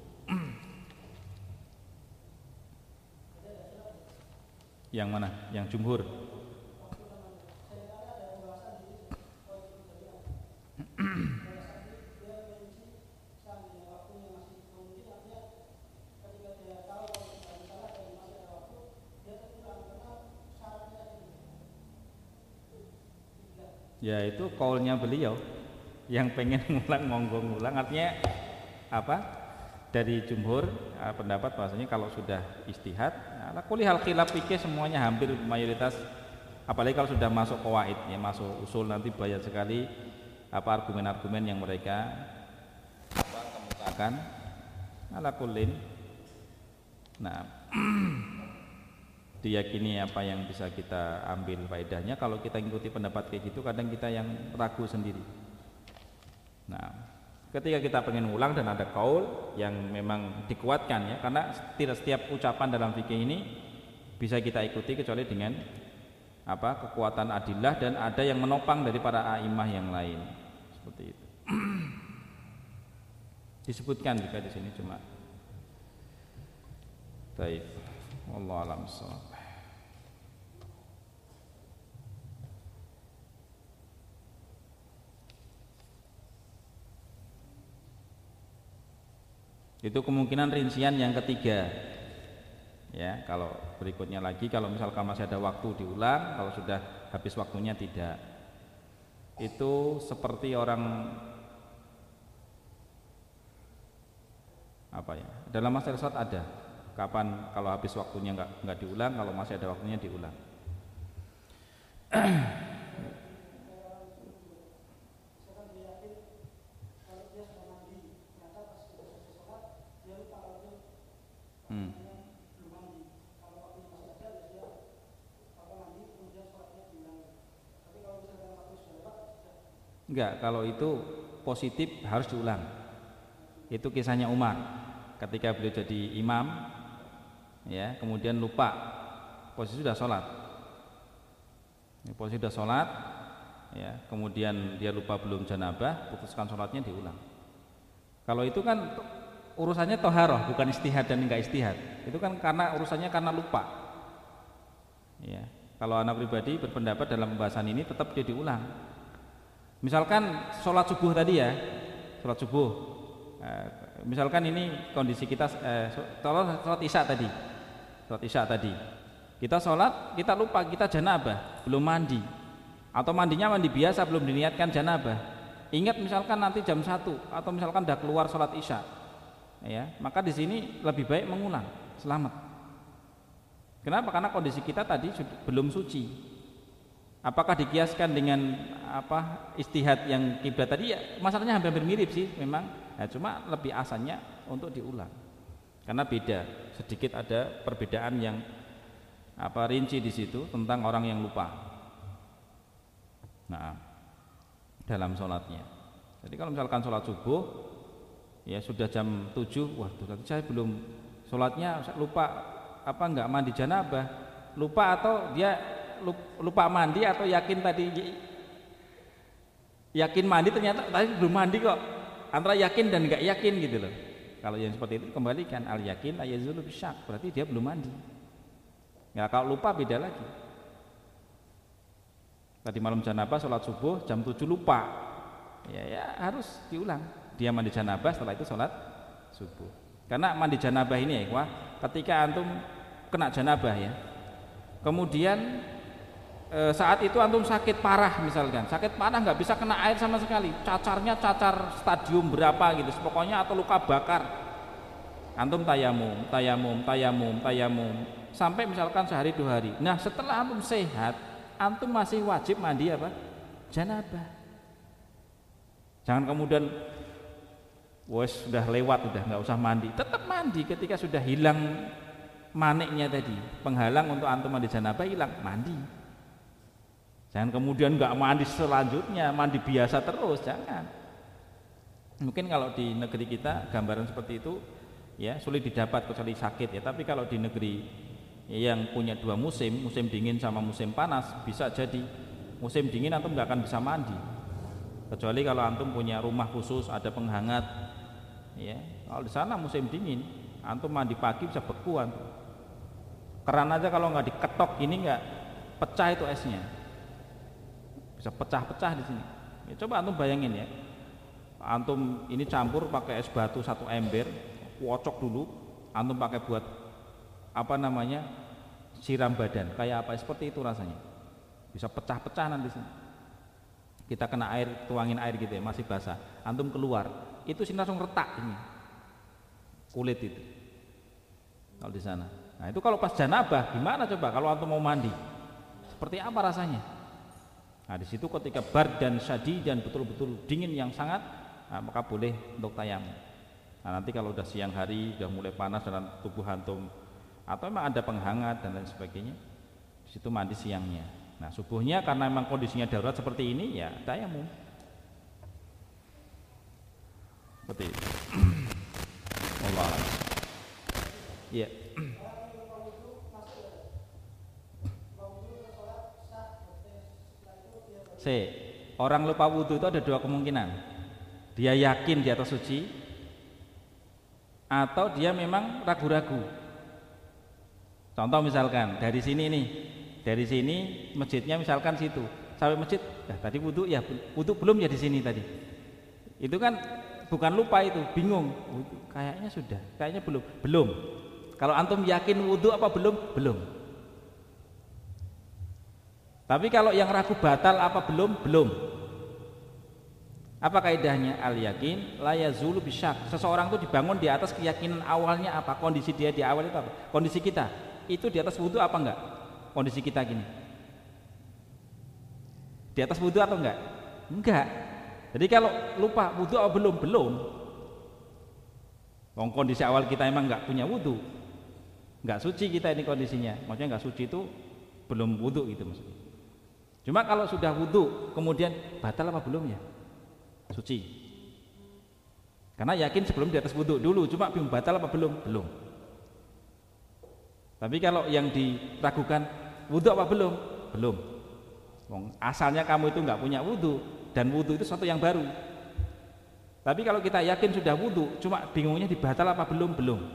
Yang mana? Yang jumhur. Ya itu kaulnya beliau, yang pengen ngulang monggo ngulang, artinya apa? dari jumhur pendapat bahwasanya kalau sudah istihad, ala kulli hal khilaf fikih semuanya hampir mayoritas, apalagi kalau sudah masuk qawaid ya, masuk usul, nanti banyak sekali argumen-argumen yang mereka kemukakan. Ala kullin, nah diyakini apa yang bisa kita ambil faedahnya. Kalau kita ikuti pendapat kayak gitu, kadang kita yang ragu sendiri. Nah, ketika kita pengen ulang dan ada kaul yang memang dikuatkan ya, karena tidak setiap ucapan dalam fikih ini bisa kita ikuti kecuali dengan kekuatan adillah, dan ada yang menopang dari para a'imah yang lain seperti itu. Disebutkan juga di sini cuma. Baik, wallahu a'lam bishawab. Itu kemungkinan rincian yang ketiga. Ya, kalau berikutnya lagi, kalau misalkan masih ada waktu diulang, kalau sudah habis waktunya tidak. Itu seperti orang dalam masalah salat ada kapan kalau habis waktunya nggak diulang, kalau masih ada waktunya diulang. Enggak, kalau itu positif harus diulang. Itu kisahnya Umar ketika beliau jadi imam ya, kemudian lupa posisi sudah sholat ya, kemudian dia lupa belum janabah, putuskan sholatnya, diulang. Kalau itu kan urusannya toharoh, bukan istihad dan enggak istihad. Itu kan karena urusannya karena lupa ya. Kalau anak pribadi berpendapat dalam pembahasan ini tetap dia diulang. Misalkan sholat subuh tadi ya, sholat subuh, misalkan ini kondisi kita sholat isya tadi, kita sholat, kita lupa, kita janabah, belum mandi, atau mandinya mandi biasa, belum diniatkan janabah. Ingat misalkan nanti jam 1 atau misalkan udah keluar sholat isya, ya, maka di sini lebih baik mengulang, selamat. Kenapa? Karena kondisi kita tadi belum suci. Apakah dikiaskan dengan istihad yang kiblat tadi? Ya, masalahnya hampir mirip sih memang. Nah, cuma lebih asalnya untuk diulang. Karena beda, sedikit ada perbedaan yang rinci di situ tentang orang yang lupa. Nah, dalam sholatnya. Jadi kalau misalkan sholat subuh, ya sudah jam 7, waduh, saya belum sholatnya, lupa nggak mandi janabah, lupa atau dia lupa mandi, atau yakin mandi ternyata tadi belum mandi kok, antara yakin dan nggak yakin gitu loh. Kalau yang seperti itu kembalikan al yakin ayazulu bisyak, berarti dia belum mandi ya. Kalau lupa beda lagi. Tadi malam janabah sholat subuh jam 7 lupa ya harus diulang, dia mandi janabah, setelah itu sholat subuh. Karena mandi janabah ini ya, ketika antum kena janabah ya, kemudian saat itu antum sakit parah, misalkan sakit parah nggak bisa kena air sama sekali, cacarnya cacar stadium berapa gitu pokoknya, atau luka bakar, antum tayamum sampai misalkan sehari 2 hari. Nah, setelah antum sehat, antum masih wajib mandi janabah. Jangan kemudian sudah lewat, udah nggak usah mandi, tetap mandi. Ketika sudah hilang maniknya tadi, penghalang untuk antum mandi janabah hilang, mandi. Jangan kemudian nggak mandi selanjutnya, mandi biasa terus, jangan. Mungkin kalau di negeri kita gambaran seperti itu ya sulit didapat kecuali sakit ya. Tapi kalau di negeri yang punya 2 musim, musim dingin sama musim panas, bisa jadi musim dingin antum nggak akan bisa mandi, kecuali kalau antum punya rumah khusus ada penghangat ya. Kalau di sana musim dingin, antum mandi pagi bisa beku antum. Keran aja kalau nggak diketok ini nggak pecah itu esnya, bisa pecah-pecah di sini. Ya, coba antum bayangin ya, antum ini campur pakai es batu 1 ember, kocok dulu, antum pakai buat siram badan, kayak apa? Seperti itu rasanya, bisa pecah-pecah nanti sini. Kita kena air, tuangin air gitu ya, masih basah, antum keluar, itu sini langsung retak ini. kulit itu kalau di sana. Nah itu kalau pas janabah gimana coba kalau antum mau mandi, seperti apa rasanya? Nah di situ ketika bar dan syadi dan betul-betul dingin yang sangat, nah, maka boleh untuk tayamum. Nah nanti kalau udah siang hari udah mulai panas dalam tubuh antum atau memang ada penghangat dan lain sebagainya, di situ mandi siangnya. Nah subuhnya karena memang kondisinya darurat seperti ini ya tayamum. Seperti itu. Allah. Iya. Orang lupa wudhu itu ada dua kemungkinan. Dia yakin di atas suci, atau dia memang ragu-ragu. Contoh misalkan dari sini nih, dari sini masjidnya misalkan situ, sampai masjid, tadi wudhu ya, wudhu belum ya di sini tadi. Itu kan bukan lupa itu, bingung. Kayaknya sudah, kayaknya belum. Kalau antum yakin wudhu apa belum? Belum. Tapi kalau yang ragu batal apa belum? Apa kaidahnya? Al yakin la yazulu bisyak. Seseorang itu dibangun di atas keyakinan awalnya apa? Kondisi dia di awal itu apa? Kondisi kita itu di atas wudhu apa enggak? Kondisi kita gini. Di atas wudhu atau enggak? Enggak. Jadi kalau lupa wudhu apa belum? Kondisi awal kita emang enggak punya wudhu, enggak suci kita ini kondisinya. Maksudnya enggak suci itu belum wudhu gitu maksudnya. Cuma kalau sudah wudhu kemudian batal apa belum ya? Suci. Karena yakin sebelum di atas wudhu dulu, cuma belum batal apa belum? Belum. Tapi kalau yang diragukan wudhu apa belum? Belum. Asalnya kamu itu nggak punya wudhu, dan wudhu itu sesuatu yang baru. Tapi kalau kita yakin sudah wudhu, cuma bingungnya dibatal apa belum? Belum.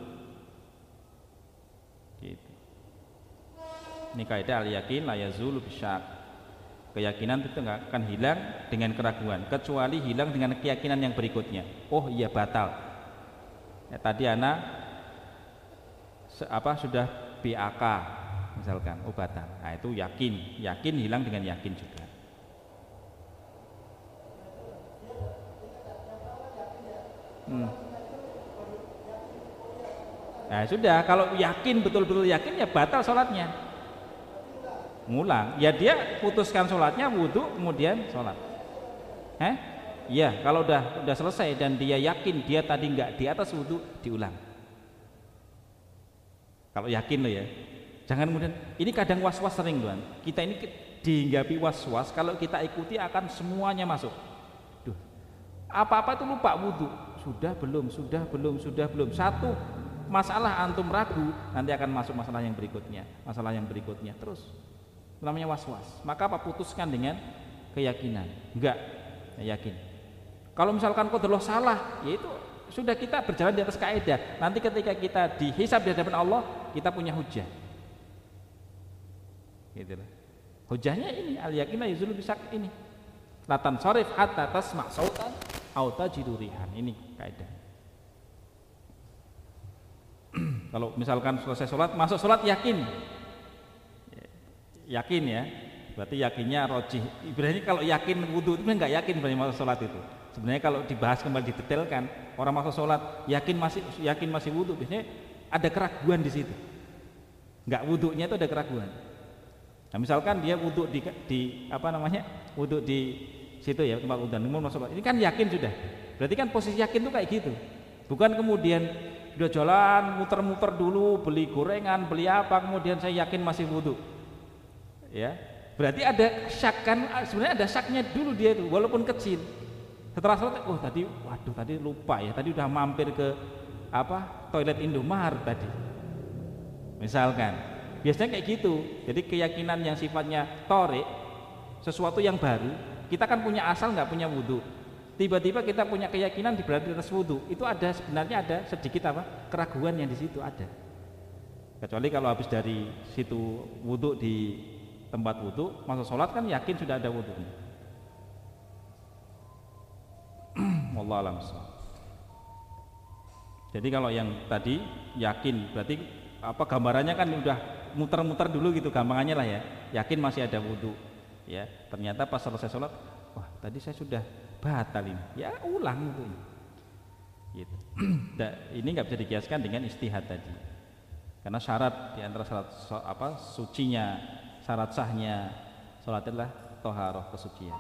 Gitu. Ini kaidah al-yakin la yazulu bisyak. Keyakinan itu nggak akan hilang dengan keraguan, kecuali hilang dengan keyakinan yang berikutnya. Oh iya batal. Ya, tadi anak sudah BAK misalkan, oh batal. Nah itu yakin hilang dengan yakin juga. Nah sudah, kalau yakin betul-betul yakin ya batal sholatnya. Ngulang, ya dia putuskan sholatnya wudhu kemudian sholat. Iya, kalau udah selesai dan dia yakin dia tadi nggak di atas wudhu, diulang. Kalau yakin loh ya, jangan kemudian ini kadang was-was sering tuan. Kita ini dihinggapi was-was, kalau kita ikuti akan semuanya masuk. Duh, apa-apa itu lupa wudhu, sudah belum. Satu masalah antum ragu, nanti akan masuk masalah yang berikutnya, terus. Namanya was-was. Maka apa? Putuskan dengan keyakinan. Enggak, yakin. Kalau misalkan qadarullah salah, yaitu sudah kita berjalan di atas kaidah. Nanti ketika kita dihisab di hadapan Allah, kita punya hujah. Gitu lah. Hujahnya ini al-yakin la yazulu bisak ini. Latan sharif hatta tasma' sautan au tajidu rihan. Ini kaidah. Kalau misalkan selesai sholat, masuk sholat yakin ya, berarti yakinnya rojih. Ibaratnya kalau yakin wudhu itu nggak yakin berarti masuk sholat itu. Sebenarnya kalau dibahas kembali didetailkan, orang masuk sholat yakin masih wudhu, biasanya ada keraguan di situ. Nggak wudhunya itu ada keraguan. Nah misalkan dia wudhu wudhu di situ ya tempat wudhu, masuk sholat, ini kan yakin sudah. Berarti kan posisi yakin itu kayak gitu. Bukan kemudian udah jalan muter-muter dulu beli gorengan, beli apa, kemudian saya yakin masih wudhu. Ya, berarti ada syak kan, sebenarnya ada syaknya dulu dia itu walaupun kecil. Setelah sholat, tadi lupa ya, tadi udah mampir ke toilet Indomaret tadi. Misalkan, biasanya kayak gitu. Jadi keyakinan yang sifatnya torik, sesuatu yang baru, kita kan punya asal nggak punya wudhu. Tiba-tiba kita punya keyakinan di berada di atas wudhu, itu sebenarnya ada sedikit keraguan yang di situ ada. Kecuali kalau habis dari situ wudhu di tempat wudhu, masuk sholat kan yakin sudah ada wudhunya. Wallahu a'lam. Jadi kalau yang tadi yakin, berarti gambarannya kan udah muter-muter dulu gitu, gampangannya lah ya. Yakin masih ada wudhu, ya. Ternyata pas selesai sholat, wah tadi saya sudah batal ini. Ya ulang itu. Gitu. Ini nggak bisa dikiaskan dengan istihad tadi. Karena syarat di antara syarat sucinya, syarat sahnya salat adalah thaharah, kesucian.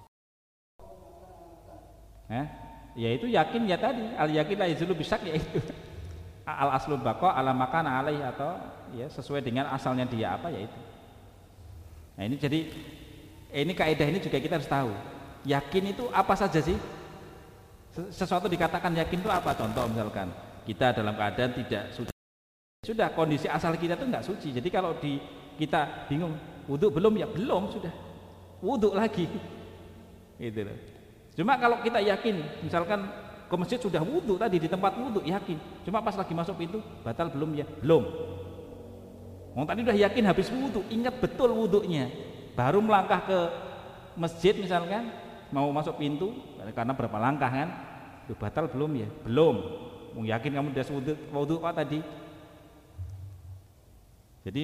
Ya itu yakin ya tadi, al yakin la yazulu bisyak, yaitu al aslul baqa ala makan alaih, atau ya sesuai dengan asalnya dia apa yaitu. Nah ini jadi ini kaidah ini juga kita harus tahu. Yakin itu apa saja sih? Sesuatu dikatakan yakin itu apa? Contoh misalkan kita dalam keadaan tidak sudah kondisi asal kita itu nggak suci. Jadi kalau kita bingung wudhu belum, ya belum, sudah wudhu lagi gitu loh. Cuma kalau kita yakin, misalkan ke masjid sudah wudhu tadi di tempat wudhu yakin, cuma pas lagi masuk pintu batal belum, ya belum. Tadi udah yakin habis wudhu, ingat betul wudhunya, baru melangkah ke masjid misalkan mau masuk pintu, karena berapa langkah kan, itu batal belum, ya belum. Yakin kamu udah wudhu apa tadi. Jadi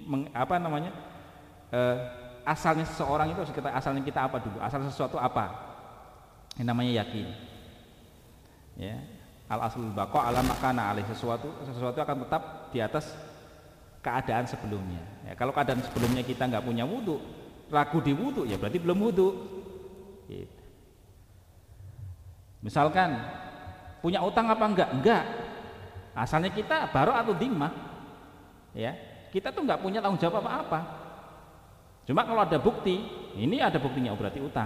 asalnya seseorang itu, asalnya kita apa dulu, asal sesuatu apa, ini namanya yakin. Ya, al aslul baqa ala makana alaih, sesuatu akan tetap di atas keadaan sebelumnya. Ya, kalau keadaan sebelumnya kita nggak punya wudhu, ragu di wudhu, ya berarti belum wudhu. Gitu. Misalkan punya utang apa enggak, asalnya kita baru atau dimah, ya kita tuh nggak punya tanggung jawab apa-apa. Cuma kalau ada bukti, ini ada buktinya, berarti utang.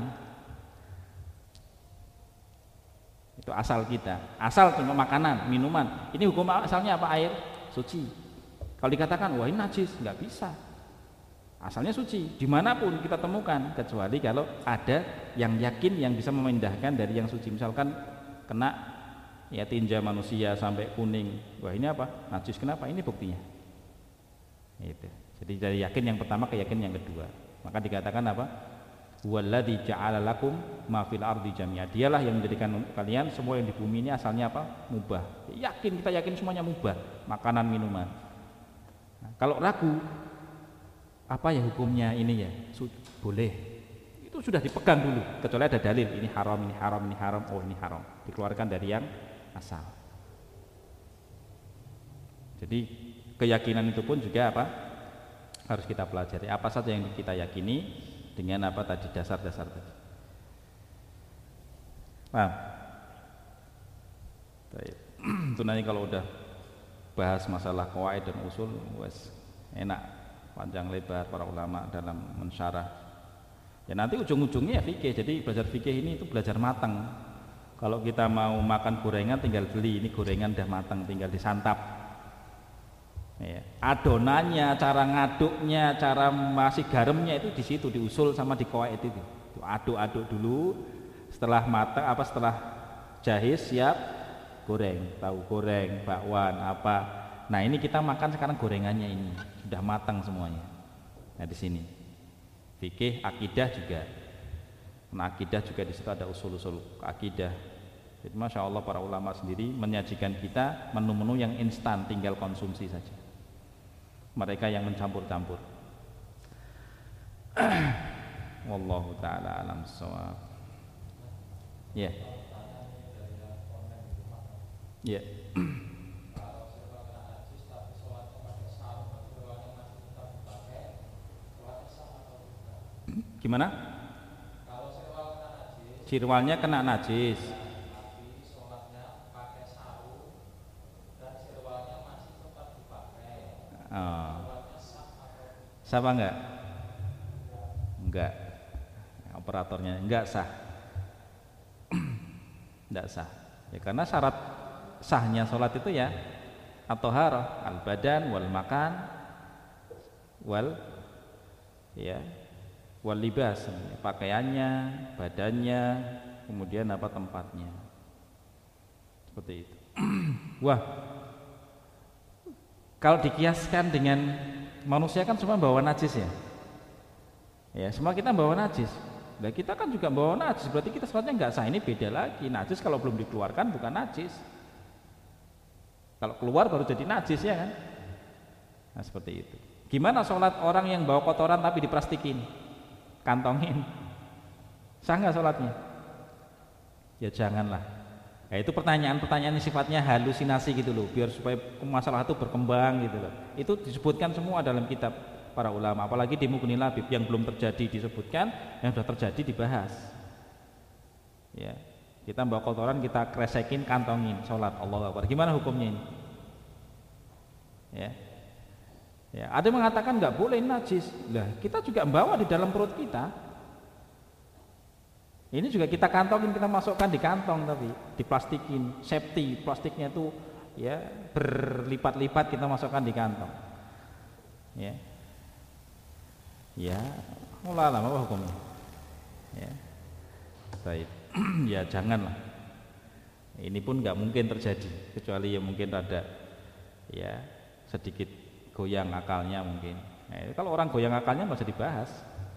Itu asal kita, asal cuma makanan, minuman, ini hukum asalnya apa? Air suci. Kalau dikatakan wah ini najis, nggak bisa, asalnya suci dimanapun kita temukan, kecuali kalau ada yang yakin yang bisa memindahkan dari yang suci. Misalkan kena ya tinja manusia sampai kuning, wah ini apa? Najis. Kenapa? Ini buktinya. Itu. Jadi dari yakin yang pertama ke yakin yang kedua, maka dikatakan apa? Walladzi ja'ala lakum ma fil ardi jami'a. Dialah yang menjadikan kalian semua yang di bumi ini asalnya apa? Mubah. Yakin, kita yakin semuanya mubah, makanan, minuman. Nah, kalau ragu apa ya hukumnya ini, ya boleh. Itu sudah dipegang dulu, kecuali ada dalil ini haram, ini haram, ini haram. Oh ini haram, dikeluarkan dari yang asal. Jadi keyakinan itu pun juga apa? Harus kita pelajari. Apa saja yang kita yakini dengan apa tadi, dasar-dasar tadi. Nah, itu nanti kalau udah bahas masalah qawaid dan usul, wes enak, panjang lebar para ulama dalam mensyarah. Ya nanti ujung-ujungnya ya fikih. Jadi belajar fikih ini itu belajar matang. Kalau kita mau makan gorengan tinggal beli, ini gorengan udah matang, tinggal disantap. Ya, adonannya, cara ngaduknya, cara masih garamnya itu di situ, diusul sama di qawaid itu. Aduk-aduk dulu, setelah matang setelah jahis siap goreng, tahu goreng, bakwan apa. Nah, ini kita makan sekarang gorengannya ini sudah matang semuanya. Nah, di sini fikih akidah juga. Nah, akidah juga di situ ada usul-usul akidah. Jadi masya Allah para ulama sendiri menyajikan kita menu-menu yang instan, tinggal konsumsi saja. Mereka yang mencampur-campur. Wallahu taala alam shawab. Ya. Ya. Gimana? Sirwalnya kena najis. Sah apa enggak? Enggak. Operatornya enggak sah. Enggak sah. Ya karena syarat sahnya sholat itu ya at-thaharah, al-badan wal makan wal libas, pakaiannya, badannya, kemudian apa tempatnya. Seperti itu. Wah. Kalau dikiaskan dengan manusia kan semua bawa najis ya. Ya, semua kita bawa najis. Nah, kita kan juga bawa najis, berarti kita sholatnya enggak sah. Ini beda lagi. Najis kalau belum dikeluarkan bukan najis. Kalau keluar baru jadi najis ya kan. Nah, seperti itu. Gimana sholat orang yang bawa kotoran tapi diplastikin, kantongin? Sah nggak sholatnya? Ya janganlah. Nah, itu pertanyaan-pertanyaan yang sifatnya halusinasi gitu loh, biar supaya masalah itu berkembang gitu loh. Itu disebutkan semua dalam kitab para ulama, apalagi di Mughnil Labib yang belum terjadi disebutkan, yang sudah terjadi dibahas. Ya, kita bawa kotoran, kita kresekin, kantongin, sholat, Allahu Akbar. Gimana hukumnya ini? Ya, ya. Ada yang mengatakan nggak boleh najis. Lah, kita juga membawa di dalam perut kita. Ini juga kita kantongin, kita masukkan di kantong, tapi diplastikin, safety, plastiknya itu ya berlipat-lipat, kita masukkan di kantong. Ya, ya, mulai lama apa hukumnya? Ya, baik, ya janganlah. Ini pun nggak mungkin terjadi, kecuali ya mungkin ada ya sedikit goyang akalnya mungkin. Nah, kalau orang goyang akalnya nggak usah dibahas.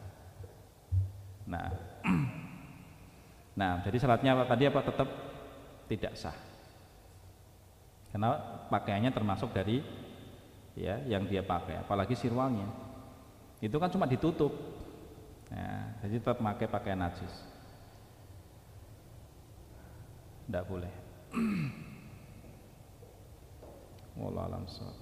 Nah, jadi salatnya tadi apa, tetap tidak sah. Karena pakaiannya termasuk dari ya yang dia pakai, apalagi sirwalnya. Itu kan cuma ditutup. Nah, jadi tetap pakai pakaian najis. Tidak boleh. Wallahu a'lam.